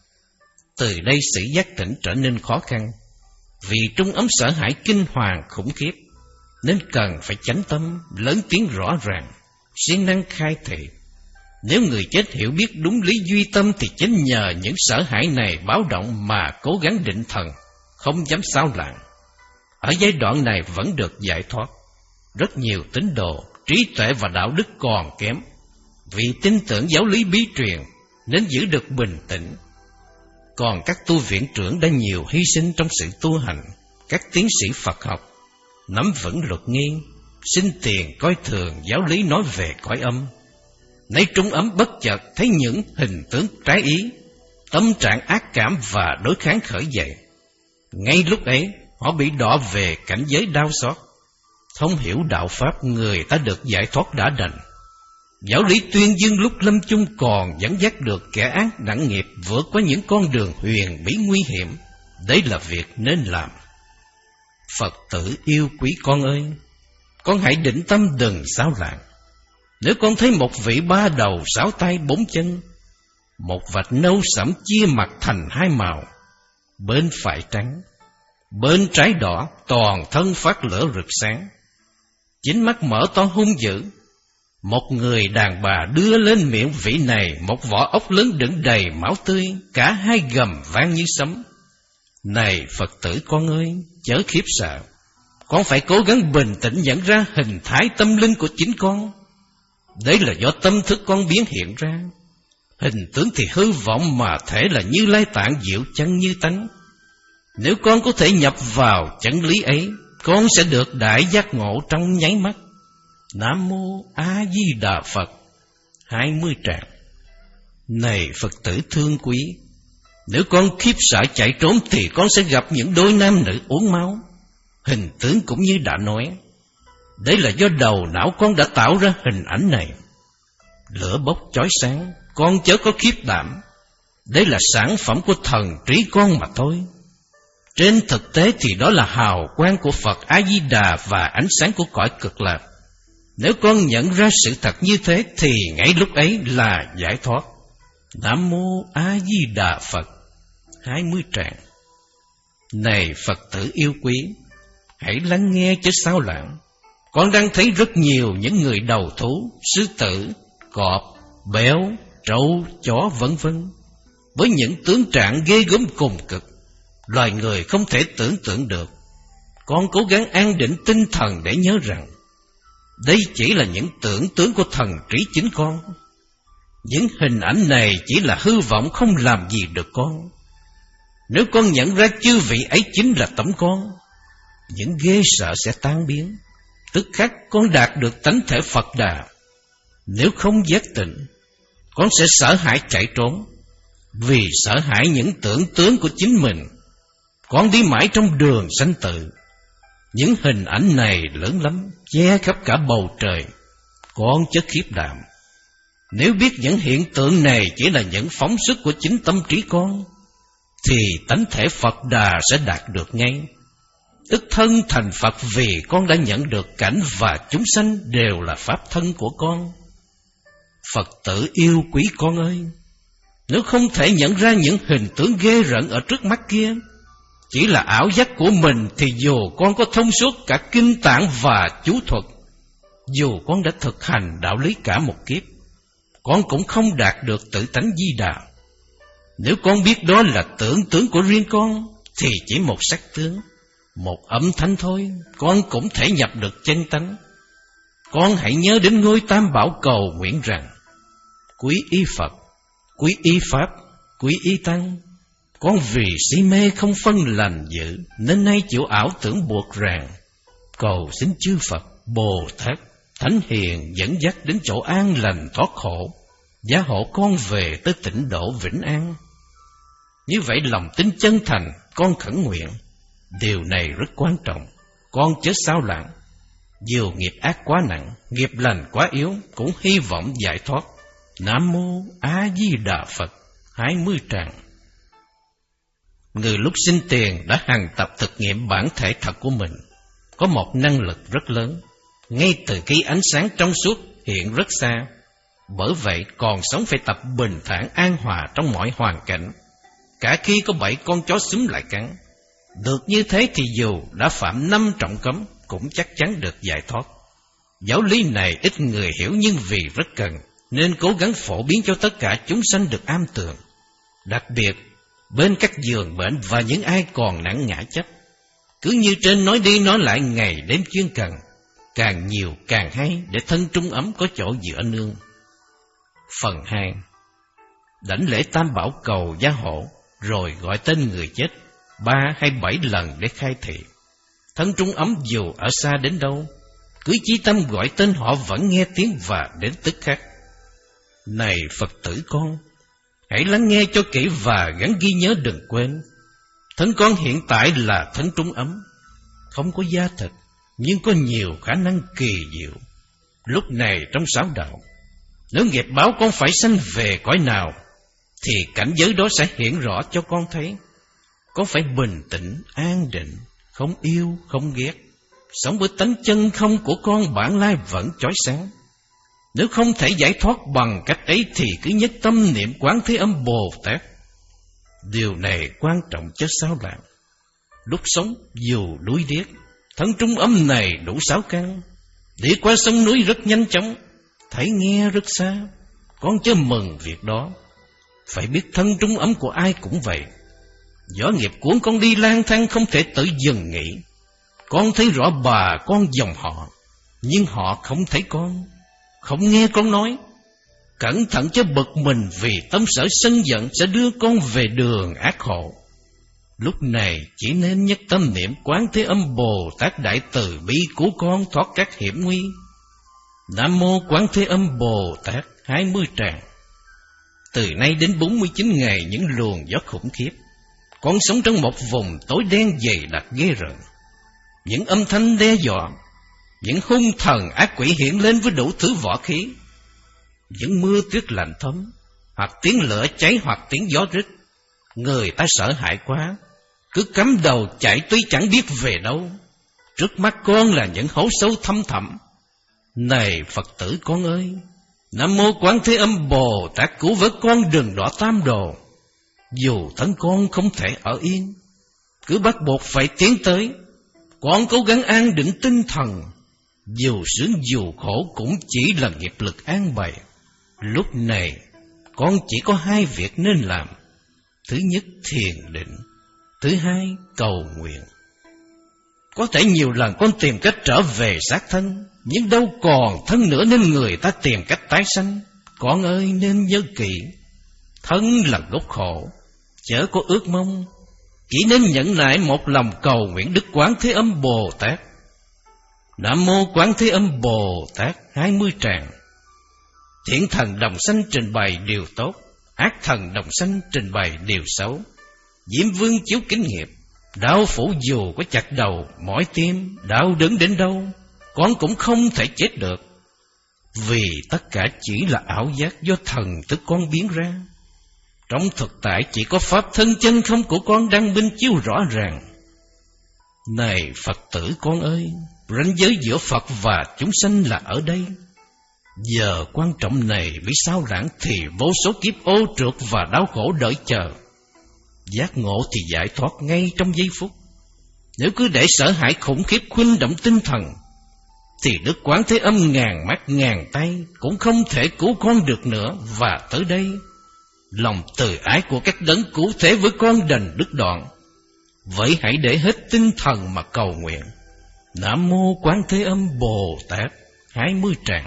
Từ đây sự giác tỉnh trở nên khó khăn, vì trung ấm sợ hãi kinh hoàng khủng khiếp, nên cần phải chánh tâm, lớn tiếng rõ ràng, siêng năng khai thị. Nếu người chết hiểu biết đúng lý duy tâm thì chính nhờ những sợ hãi này báo động mà cố gắng định thần, không dám xao lãng. Ở giai đoạn này vẫn được giải thoát. Rất nhiều tín đồ, trí tuệ và đạo đức còn kém, vì tin tưởng giáo lý bí truyền nên giữ được bình tĩnh. Còn các tu viện trưởng đã nhiều hy sinh trong sự tu hành. Các tiến sĩ Phật học nắm vững luật nghi, xin tiền coi thường giáo lý nói về cõi âm. Nay trung ấm bất chợt thấy những hình tướng trái ý, tâm trạng ác cảm và đối kháng khởi dậy. Ngay lúc ấy họ bị đọa về cảnh giới đau xót. Không hiểu đạo pháp, người ta được giải thoát đã đành. Giáo lý tuyên dương lúc lâm chung còn dẫn dắt được kẻ ác nặng nghiệp vượt qua những con đường huyền bí nguy hiểm. Đấy là việc nên làm. Phật tử yêu quý con ơi, con hãy định tâm đừng xáo lãng. Nếu con thấy một vị ba đầu sáu tay bốn chân, một vạch nâu sẫm chia mặt thành hai màu, bên phải trắng, bên trái đỏ, toàn thân phát lửa rực sáng, chính mắt mở to hung dữ, một người đàn bà đưa lên miệng vị này một vỏ ốc lớn đựng đầy máu tươi, cả hai gầm vang như sấm. Này Phật tử con ơi, chớ khiếp sợ. Con phải cố gắng bình tĩnh nhận ra hình thái tâm linh của chính con. Đấy là do tâm thức con biến hiện ra. Hình tướng thì hư vọng mà thể là Như Lai Tạng diệu chân như tánh. Nếu con có thể nhập vào chân lý ấy, con sẽ được đại giác ngộ trong nháy mắt. Nam Mô A Di Đà Phật. Hai mươi tràng. Này Phật tử thương quý, nếu con khiếp sợ chạy trốn thì con sẽ gặp những đôi nam nữ uống máu. Hình tướng cũng như đã nói, đấy là do đầu não con đã tạo ra hình ảnh này. Lửa bốc chói sáng, con chớ có khiếp đảm. Đấy là sản phẩm của thần trí con mà thôi. Trên thực tế thì đó là hào quang của Phật A-di-đà và ánh sáng của cõi cực lạc. Nếu con nhận ra sự thật như thế thì ngay lúc ấy là giải thoát. Nam Mô A-di-đà Phật. Hai mươi tràng. Này Phật tử yêu quý, hãy lắng nghe chớ sao lãng. Con đang thấy rất nhiều những người đầu thú, sư tử, cọp, béo, trâu, chó vân vân, với những tướng trạng ghê gớm cùng cực, loài người không thể tưởng tượng được. Con cố gắng an định tinh thần để nhớ rằng đây chỉ là những tưởng tướng của thần trí chính con. Những hình ảnh này chỉ là hư vọng, không làm gì được con. Nếu con nhận ra chư vị ấy chính là tấm con, những ghê sợ sẽ tan biến, tức khắc con đạt được tánh thể Phật Đà. Nếu không giác tỉnh, con sẽ sợ hãi chạy trốn, vì sợ hãi những tưởng tướng của chính mình. Con đi mãi trong đường sanh tử. Những hình ảnh này lớn lắm, che khắp cả bầu trời. Con chớ khiếp đảm. Nếu biết những hiện tượng này chỉ là những phóng xuất của chính tâm trí con, thì tánh thể Phật Đà sẽ đạt được ngay. Tức thân thành Phật vì con đã nhận được cảnh và chúng sanh đều là pháp thân của con. Phật tử yêu quý con ơi, nếu không thể nhận ra những hình tướng ghê rợn ở trước mắt kia chỉ là ảo giác của mình, thì dù con có thông suốt cả kinh tạng và chú thuật, dù con đã thực hành đạo lý cả một kiếp, con cũng không đạt được tự tánh Di Đà. Nếu con biết đó là tưởng tướng của riêng con, thì chỉ một sắc tướng, một âm thanh thôi, con cũng thể nhập được chân tánh. Con hãy nhớ đến ngôi Tam Bảo cầu nguyện rằng: quý y Phật, quý y Pháp, quý y Tăng. Con vì si mê không phân lành dữ, nên nay chịu ảo tưởng buộc ràng. Cầu xin chư Phật, Bồ Tát, Thánh Hiền dẫn dắt đến chỗ an lành thoát khổ, gia hộ con về tới tịnh độ vĩnh an. Như vậy lòng tin chân thành, con khẩn nguyện. Điều này rất quan trọng, con chớ sao lãng. Dù nghiệp ác quá nặng, nghiệp lành quá yếu, cũng hy vọng giải thoát. Nam Mô A Di Đà Phật. Hai mươi tràng. Người lúc sinh tiền đã hằng tập thực nghiệm bản thể thật của mình, có một năng lực rất lớn, ngay từ khi ánh sáng trong suốt hiện rất xa. Bởi vậy còn sống phải tập bình thản an hòa trong mọi hoàn cảnh, cả khi có bảy con chó xúm lại cắn. Được như thế thì dù đã phạm năm trọng cấm cũng chắc chắn được giải thoát. Giáo lý này ít người hiểu, nhưng vì rất cần nên cố gắng phổ biến cho tất cả chúng sanh được am tường, đặc biệt bên các giường bệnh và những ai còn nặng ngã chấp. Cứ như trên nói đi nói lại ngày đêm chuyên cần, càng nhiều càng hay, để thân trung ấm có chỗ dựa nương. Phần hai. Đảnh lễ Tam Bảo cầu gia hộ, rồi gọi tên người chết ba hay bảy lần để khai thị. Thân trung ấm dù ở xa đến đâu, cứ chí tâm gọi tên họ vẫn nghe tiếng và đến tức khắc. Này Phật tử con, hãy lắng nghe cho kỹ và gắng ghi nhớ đừng quên. Thân con hiện tại là thân trung ấm, không có da thịt, nhưng có nhiều khả năng kỳ diệu. Lúc này trong sáu đạo, nếu nghiệp báo con phải sanh về cõi nào, thì cảnh giới đó sẽ hiện rõ cho con thấy. Con phải bình tĩnh, an định, không yêu, không ghét, sống với tánh chân không của con bản lai vẫn chói sáng. Nếu không thể giải thoát bằng cách ấy, thì cứ nhất tâm niệm Quán Thế Âm Bồ Tát. Điều này quan trọng chứ sao lãng. Lúc sống dù đuối điếc, thân trung âm này đủ sáu căn, đi qua sông núi rất nhanh chóng, thấy nghe rất xa. Con chớ mừng việc đó. Phải biết thân trung âm của ai cũng vậy. Gió nghiệp cuốn con đi lang thang không thể tự dừng nghỉ. Con thấy rõ bà con dòng họ, nhưng họ không thấy con, không nghe con nói. Cẩn thận cho bực mình, vì tâm sở sân giận sẽ đưa con về đường ác khổ. Lúc này chỉ nên nhất tâm niệm Quán Thế Âm Bồ Tát Đại Từ Bi cứu con thoát các hiểm nguy. Nam Mô Quán Thế Âm Bồ Tát. Hai mươi tràng. Từ nay đến bốn mươi chín ngày, những luồng gió khủng khiếp, con sống trong một vùng tối đen dày đặc ghê rợn. Những âm thanh đe dọa, những hung thần ác quỷ hiện lên với đủ thứ võ khí. Những mưa tuyết lạnh thấm, hoặc tiếng lửa cháy, hoặc tiếng gió rít. Người ta sợ hãi quá, cứ cắm đầu chạy tuy chẳng biết về đâu. Trước mắt con là những hố sâu thăm thẳm. Này Phật tử con ơi, Nam Mô Quán Thế Âm Bồ Tát cứu với con đừng đọa tam đồ. Dù thân con không thể ở yên, cứ bắt buộc phải tiến tới. Con cố gắng an định tinh thần, dù sướng dù khổ cũng chỉ là nghiệp lực an bày. Lúc này con chỉ có hai việc nên làm. Thứ nhất thiền định, thứ hai cầu nguyện. Có thể nhiều lần con tìm cách trở về xác thân, nhưng đâu còn thân nữa nên người ta tìm cách tái sanh. Con ơi nên nhớ kỹ, thân là gốc khổ, chớ có ước mong. Chỉ nên nhận lại một lòng cầu nguyện Đức Quán Thế Âm Bồ Tát. Nam Mô Quán Thế Âm Bồ Tát. Hai mươi tràng. Thiện thần đồng sanh trình bày điều tốt, ác thần đồng sanh trình bày điều xấu. Diêm Vương chiếu kính nghiệp, Đạo phủ dù có chặt đầu, mỏi tim, đau đớn đến đâu, con cũng không thể chết được. Vì tất cả chỉ là ảo giác do thần thức con biến ra. Trong thực tại chỉ có pháp thân chân không của con đang minh chiếu rõ ràng. Này Phật tử con ơi, ranh giới giữa Phật và chúng sanh là ở đây. Giờ quan trọng này bị sao lãng thì vô số kiếp ô trượt và đau khổ đợi chờ. Giác ngộ thì giải thoát ngay trong giây phút. Nếu cứ để sợ hãi khủng khiếp khuynh động tinh thần, thì Đức Quán Thế Âm ngàn mắt ngàn tay cũng không thể cứu con được nữa. Và tới đây, lòng từ ái của các đấng cứu thế với con đành đứt đoạn. Vậy hãy để hết tinh thần mà cầu nguyện. Nam Mô Quán Thế Âm Bồ Tát hai mươi tràng.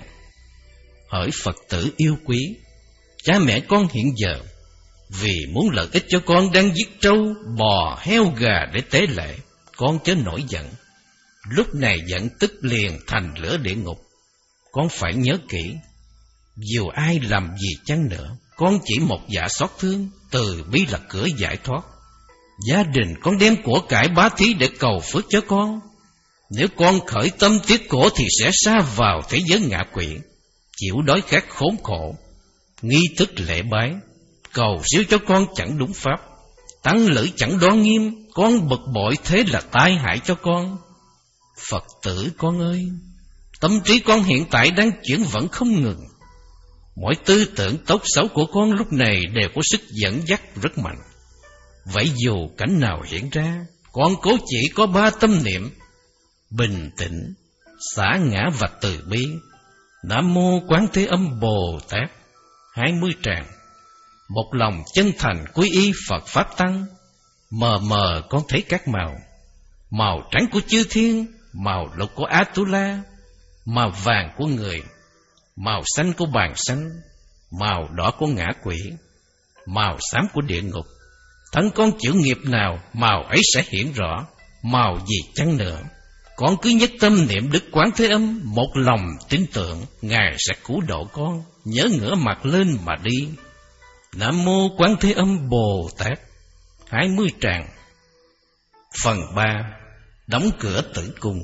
Hỡi Phật tử yêu quý, cha mẹ con hiện giờ vì muốn lợi ích cho con đang giết trâu, bò, heo, gà để tế lễ, con chớ nổi giận. Lúc này giận tức liền thành lửa địa ngục. Con phải nhớ kỹ, dù ai làm gì chăng nữa, con chỉ một dạ xót thương, từ bi là cửa giải thoát. Gia đình con đem của cải bá thí để cầu phước cho con. Nếu con khởi tâm tiếc của thì sẽ sa vào thế giới ngạ quỷ, chịu đói khát khốn khổ. Nghi thức lễ bái, cầu siêu cho con chẳng đúng pháp, tăng lữ chẳng đoan nghiêm, con bực bội thế là tai hại cho con. Phật tử con ơi, tâm trí con hiện tại đang chuyển vẫn không ngừng. Mọi tư tưởng tốt xấu của con lúc này đều có sức dẫn dắt rất mạnh. Vậy dù cảnh nào hiện ra, con cố chỉ có ba tâm niệm: bình tĩnh, xả ngã và từ bi. Nam Mô Quán Thế Âm Bồ Tát hai mươi tràng. Một lòng chân thành quy y Phật Pháp Tăng. Mờ mờ con thấy các màu: màu trắng của chư thiên, màu lục của Atula, màu vàng của người, màu xanh của bàn xanh, màu đỏ của ngã quỷ, màu xám của địa ngục. Thân con chịu nghiệp nào, màu ấy sẽ hiển rõ. Màu gì chăng nữa, con cứ nhất tâm niệm Đức Quán Thế Âm, một lòng tin tưởng Ngài sẽ cứu độ con. Nhớ ngửa mặt lên mà đi. Nam Mô Quán Thế Âm Bồ Tát hai mươi tràng. Phần ba. Đóng cửa tử cung.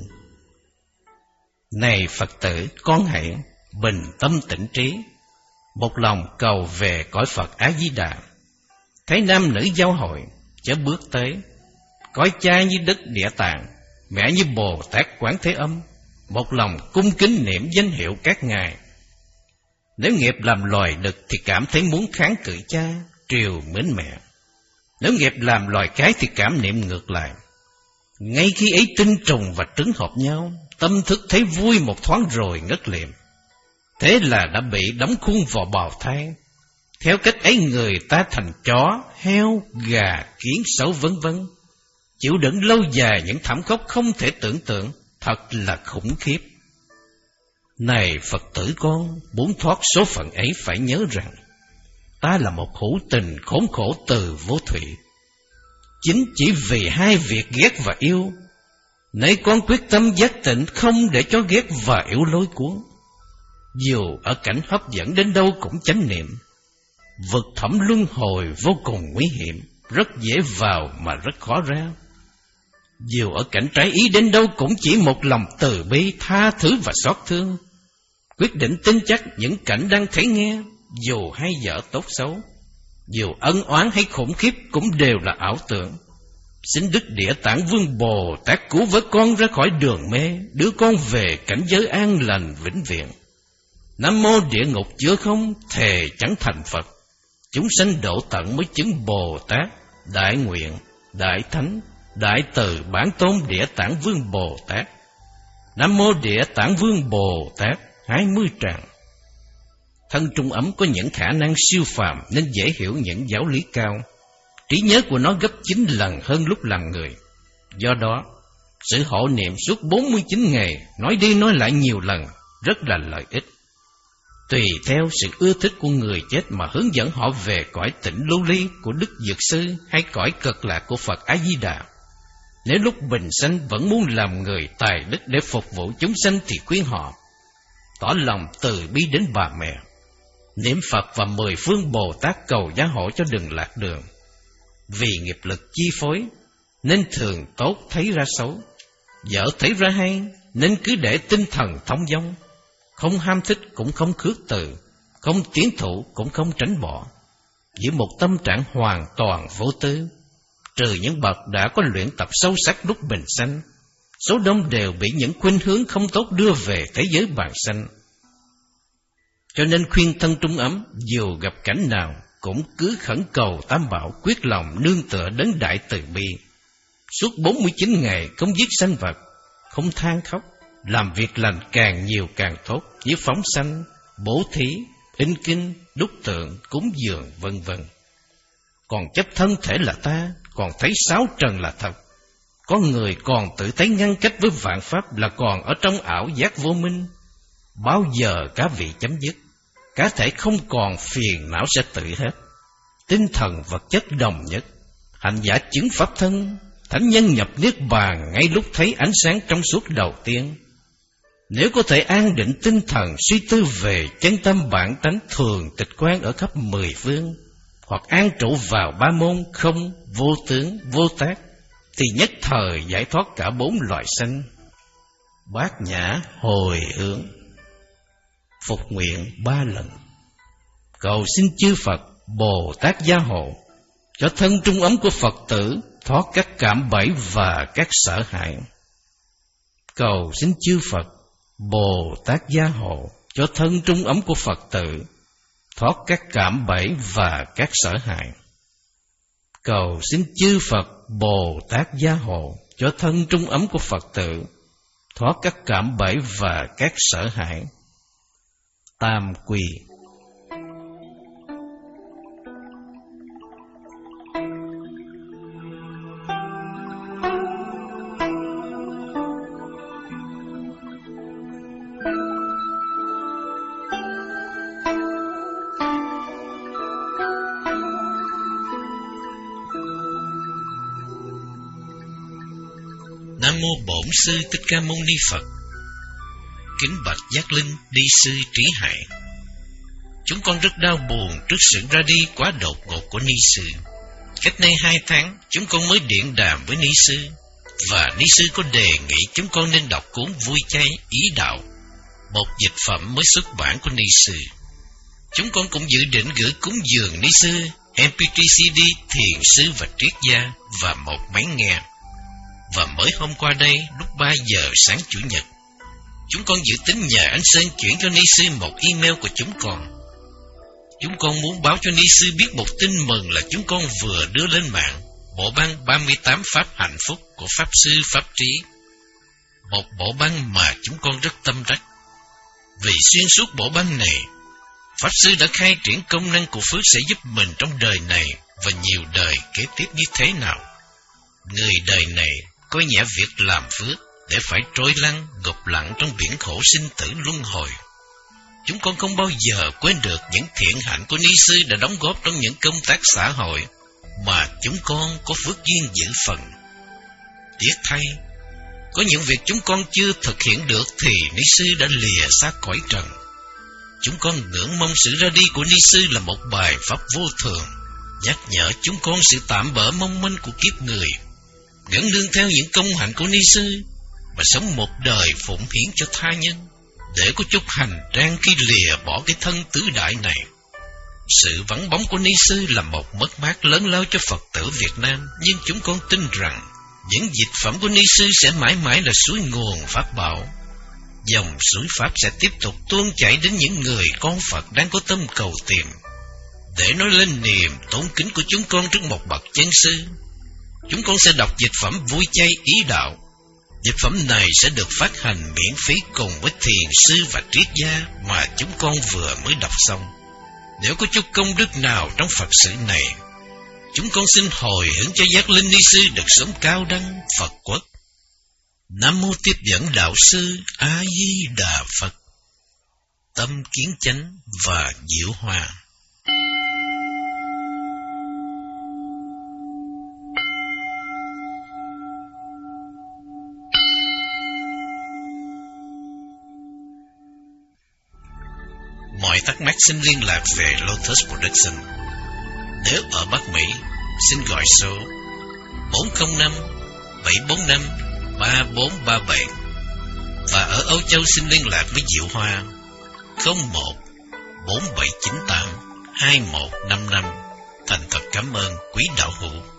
Này Phật tử, con hãy bình tâm tĩnh trí, một lòng cầu về cõi Phật A-di-đà. Thấy nam nữ giao hội, chớ bước tới. Cõi cha như Đất Địa Tạng, mẹ như Bồ Tát Quán Thế Âm, một lòng cung kính niệm danh hiệu các ngài. Nếu nghiệp làm loài đực thì cảm thấy muốn kháng cự cha, triều mến mẹ. Nếu nghiệp làm loài cái thì cảm niệm ngược lại. Ngay khi ấy tinh trùng và trứng hợp nhau, tâm thức thấy vui một thoáng rồi ngất liệm. Thế là đã bị đóng khung vào bào thai. Theo cách ấy người ta thành chó, heo, gà, kiến, sấu vân vân, chịu đựng lâu dài những thảm khốc không thể tưởng tượng, thật là khủng khiếp. Này Phật tử con, muốn thoát số phận ấy phải nhớ rằng ta là một hữu tình khốn khổ từ vô thủy. Chính chỉ vì hai việc ghét và yêu, nay con quyết tâm giác tịnh không để cho ghét và yêu lôi cuốn. Dù ở cảnh hấp dẫn đến đâu cũng chánh niệm. Vực thẳm luân hồi vô cùng nguy hiểm, rất dễ vào mà rất khó ra. Dù ở cảnh trái ý đến đâu cũng chỉ một lòng từ bi, tha thứ và xót thương. Quyết định tin chắc những cảnh đang thấy nghe, dù hay dở tốt xấu, dù ân oán hay khủng khiếp cũng đều là ảo tưởng. Xin Đức Địa Tạng Vương Bồ Tát cứu với con ra khỏi đường mê, đưa con về cảnh giới an lành vĩnh viễn. Nam Mô Địa Ngục chứa không, thề chẳng thành Phật. Chúng sanh độ tận mới chứng Bồ Tát, Đại Nguyện, Đại Thánh, Đại Từ Bản Tôn Địa Tạng Vương Bồ Tát. Nam Mô Địa Tạng Vương Bồ Tát hai mươi tràng. Thân trung ấm có những khả năng siêu phàm nên dễ hiểu những giáo lý cao. Trí nhớ của nó gấp chín lần hơn lúc làm người. Do đó, sự hộ niệm suốt bốn mươi chín ngày, nói đi nói lại nhiều lần, rất là lợi ích. Tùy theo sự ưa thích của người chết mà hướng dẫn họ về cõi tịnh lưu ly của Đức Dược Sư hay cõi cực lạc của Phật A-di-đà. Nếu lúc bình sanh vẫn muốn làm người tài đức để phục vụ chúng sanh thì khuyên họ tỏ lòng từ bi đến bà mẹ, niệm Phật và mười phương Bồ Tát cầu gia hộ cho đừng lạc đường. Vì nghiệp lực chi phối, nên thường tốt thấy ra xấu, dở thấy ra hay, nên cứ để tinh thần thông dong, không ham thích cũng không khước từ, không tiến thủ cũng không tránh bỏ, giữ một tâm trạng hoàn toàn vô tư. Trừ những bậc đã có luyện tập sâu sắc lúc bình sanh, số đông đều bị những khuynh hướng không tốt đưa về thế giới bàn sanh. Cho nên khuyên thân trung ấm, dù gặp cảnh nào cũng cứ khẩn cầu Tam Bảo quyết lòng nương tựa đấng đại từ bi. Suốt bốn mươi chín ngày không giết sanh vật, không than khóc, làm việc lành càng nhiều càng tốt, như phóng sanh, bố thí, in kinh, đúc tượng, cúng dường, vân vân. Còn chấp thân thể là ta, còn thấy sáu trần là thật. Có người còn tự thấy ngăn cách với vạn pháp, là còn ở trong ảo giác vô minh. Bao giờ cả vị chấm dứt, cá thể không còn phiền não sẽ tự hết. Tinh thần vật chất đồng nhất, hành giả chứng pháp thân, thánh nhân nhập niết bàn ngay lúc thấy ánh sáng trong suốt đầu tiên. Nếu có thể an định tinh thần suy tư về chân tâm bản tánh thường tịch quan ở khắp mười phương, hoặc an trụ vào ba môn không, vô tướng, vô tác, thì nhất thời giải thoát cả bốn loài sanh. Bát nhã hồi hướng, phục nguyện ba lần, cầu xin chư Phật Bồ Tát gia hộ, cho thân trung ấm của Phật tử thoát các cảm bẫy và các sợ hãi. Cầu xin chư Phật Bồ Tát gia hộ, cho thân trung ấm của Phật tử thoát các cảm bẫy và các sợ hãi. Cầu xin chư Phật Bồ Tát gia hộ, cho thân trung ấm của Phật tử thoát các cảm bẫy và các sợ hãi. Tam quy. Nam mô Bổn Sư Thích Ca Mâu Ni Phật. Kính bạch giác linh đi sư Trí Hải. Chúng con rất đau buồn trước sự ra đi quá đột ngột của Ni sư. Cách nay hai tháng, chúng con mới điện đàm với Ni sư, và Ni sư có đề nghị chúng con nên đọc cuốn Vui Chay Ý Đạo, một dịch phẩm mới xuất bản của Ni sư. Chúng con cũng dự định gửi cúng dường Ni sư em pê ba xê đê Thiền sư và Triết gia và một máy nghe. Và mới hôm qua đây, lúc ba giờ sáng Chủ nhật, chúng con dự tính nhờ anh Sơn chuyển cho Ni sư một email của chúng con. Chúng con muốn báo cho Ni sư biết một tin mừng là chúng con vừa đưa lên mạng bộ băng ba mươi tám Pháp Hạnh Phúc của Pháp Sư Pháp Trí. Một bộ băng mà chúng con rất tâm đắc. Vì xuyên suốt bộ băng này, Pháp Sư đã khai triển công năng của phước sẽ giúp mình trong đời này và nhiều đời kế tiếp như thế nào. Người đời này coi nhẹ việc làm phước để phải trôi lăn, ngục lặng trong biển khổ sinh tử luân hồi. Chúng con không bao giờ quên được những thiện hạnh của Ni sư đã đóng góp trong những công tác xã hội mà chúng con có phước duyên giữ phần. Tiếc thay, có những việc chúng con chưa thực hiện được thì Ni sư đã lìa xa cõi trần. Chúng con ngưỡng mong sự ra đi của Ni sư là một bài pháp vô thường, nhắc nhở chúng con sự tạm bỡ mong manh của kiếp người, gắn nương theo những công hạnh của Ni sư mà sống một đời phụng hiến cho tha nhân, để có chút hành trang khi lìa bỏ cái thân tứ đại này. Sự vắng bóng của Ni sư là một mất mát lớn lao cho Phật tử Việt Nam, nhưng chúng con tin rằng những dịch phẩm của Ni sư sẽ mãi mãi là suối nguồn pháp bảo. Dòng suối pháp sẽ tiếp tục tuôn chảy đến những người con Phật đang có tâm cầu tìm, để nói lên niềm tôn kính của chúng con trước một bậc chân sư. Chúng con sẽ đọc dịch phẩm Vui Chay Ý Đạo. Dịch phẩm này sẽ được phát hành miễn phí cùng với Thiền sư và Triết gia mà chúng con vừa mới đọc xong. Nếu có chút công đức nào trong Phật sự này, chúng con xin hồi hướng cho giác linh Ni sư được sống cao đăng Phật quốc. Nam mô Tiếp Dẫn Đạo sư A Di Đà Phật. Tâm kiến chánh và diệu hòa. Mọi thắc mắc xin liên lạc về Lotus Production. Nếu ở Bắc Mỹ, xin gọi số bốn không năm bảy bốn năm ba bốn ba bảy. Và ở Âu Châu xin liên lạc với Diệu Hoa không một bốn bảy chín tám hai một năm năm. Thành thật cảm ơn quý đạo hữu.